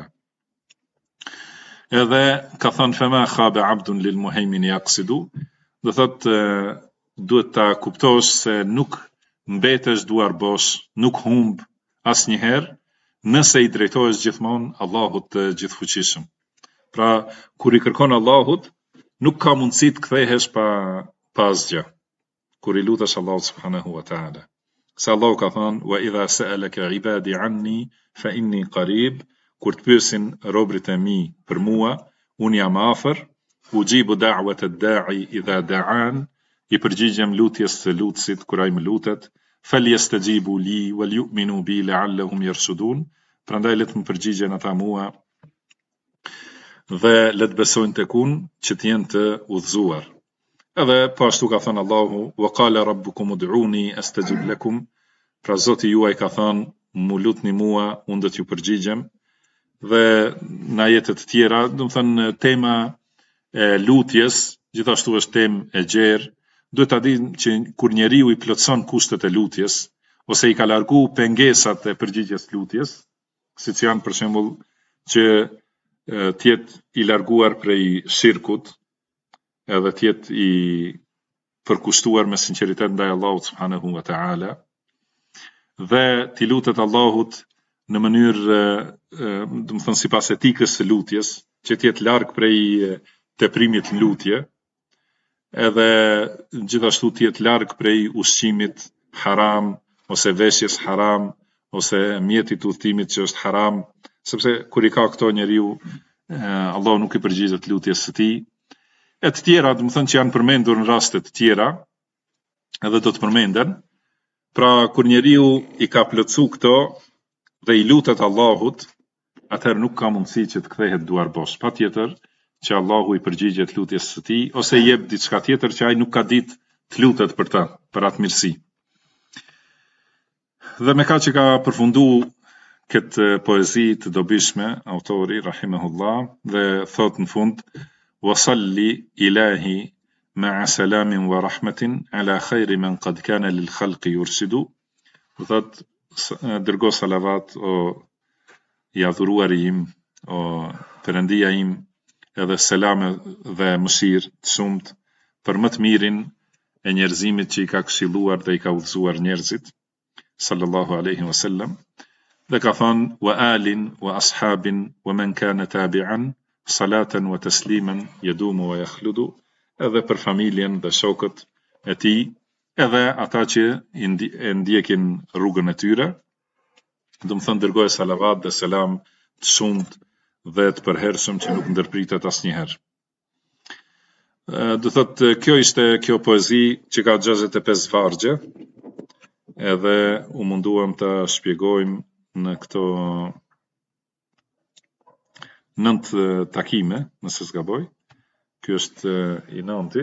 Edhe ka thënë fema khaba 'abdun lil muhaymin yaqsidu, do thotë duhet ta kuptosh se nuk mbetesh duar bosh, nuk humb asnjëherë nëse i drejtohesh gjithmonë Allahut të gjithfuqishëm. Pra kur i kërkon Allahut, nuk ka mundësi të kthehesh pa asgjë. Kur i lutesh Allahut subhanahu wa ta'ala. Se Allahu ka thënë wa idha sa'alaka 'ibadi 'anni fa inni qarib. Kur të pyesin robrit e mi për mua, unë jam afër, ujibu da'wat ad-da'i idha da'an, i përgjigjem lutjes së lutësit kur ai më lutet, falyastajibu li wal yu'minu bi la'allahum yarshudun. Prandaj le të më përgjigjen ata mua dhe le të besojnë tek unë që të jenë të udhëzuar. Edhe po ashtu ka thënë Allahu wa qala rabbukum ud'uni astajib lakum. Pra Zoti juaj ka thënë mu lutni mua, unë do t'ju përgjigjem. Dhe në ajete të tjera, do të thënë tema e lutjes, gjithashtu është temë e gjerë. Duhet ta dimë që kur njeriu i plotson kushtet e lutjes, ose i ka largu pengesat e përgjigjes lutjes, siç janë për shembull që të jetë i larguar prej shirkut, edhe të jetë i përkushtuar me sinqeritet ndaj Allahut subhanahu wa ta'ala, dhe t'i lutet Allahut në mënyrë, do të thënë sipas etikës së lutjes, që të jetë larg prej teprimit në lutje, edhe gjithashtu të jetë larg prej ushqimit haram ose veshjes haram ose mjetit udhëtimit që është haram, sepse kur i ka këto njeriu, Allahu nuk i përgjigjet lutjes së tij. e të tjera, do të thënë që janë përmendur në raste të tjera, edhe do të përmenden. Pra kur njeriu i ka plotsu këto dhe i lutet Allahut, atëherë nuk ka mundësi që të kthehet duar bosh. Patjetër që Allahu i përgjigjet lutjes së tij ose i jep diçka tjetër që ai nuk ka ditë të lutet për ta, për atë mirësi. Dhe me ka që ka përfundu këtë poezi të dobishme, autori, rahimahullah, dhe thot në fund, wasalli ilahi ma'a salamin wa rahmetin ala khayri man qad kana lil khalqi yursidu. Thot, dërgo salavat o i adhuruari im, o Perëndia im, edhe selame dhe mëshirë të shumt për më të mirin e njerëzimit që i ka këshilluar dhe i ka udhëzuar njerëzit, sallallahu alaihi wasallam, dhe ka thënë wa alin wa ashabin wa man kana tabi'an salatan wa tasliman yadumu wa yakhludu, edhe për familjen dhe shokët e tij, edhe ata që e ndjekin rrugën e tyre, do të thënë dërgoj salavat dhe selam të shumt dhe të përhershëm që nuk ndërpritet asnjëherë. Do thotë kjo ishte kjo poezi që ka 65 vargje, edhe u munduam të shpjegojmë në këto 9 takime, nëse s'gaboj. Ky është i 9-ti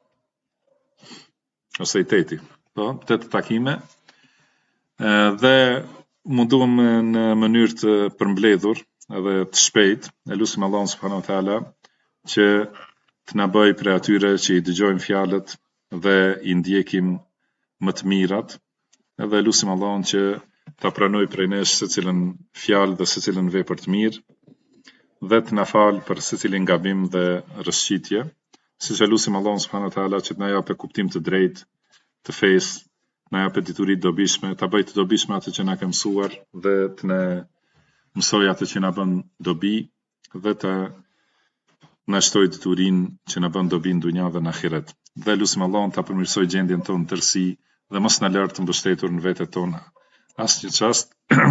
ose i 8-ti. Po, 8 takime. Dhe munduam në mënyrë të përmbledhur edhe të shpejt, e lutim Allahun subhanahu wa taala që të na bëj prej atyre që i dëgjojmë fjalët dhe i ndjekim më të mirat, edhe lutim Allahun që ta pranoj prej nesh secilën fjalë dhe secilën vepër të mirë, dhe të na falë për secilin gabim dhe rrëshqitje, siç e lutim Allahun subhanahu wa taala që të na japë kuptim të drejtë të fesë, na japë dituri të dobishme, ta bëj të dobishme atë që na ka mësuar dhe të na mësoj atë që na bën dobi dhe të na shtoj diturinë që na bën dobi në dunja dhe në ahiret. Dhe lutim Allahun ta përmirësoj gjendjen tonë tërësi dhe mos na lër të mbështetur në vetet tona asnjë çast.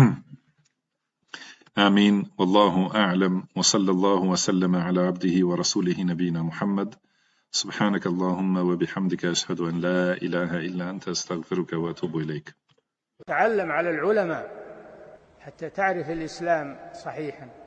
Amin. Wallahu a'lam wa sallallahu wa sallama ala abdihi wa rasulihi nabina Muhammad. سبحانك اللهم وبحمدك أشهد أن لا إله إلا أنت أستغفرك وأتوب إليك. تعلم على العلماء حتى تعرف الإسلام صحيحا.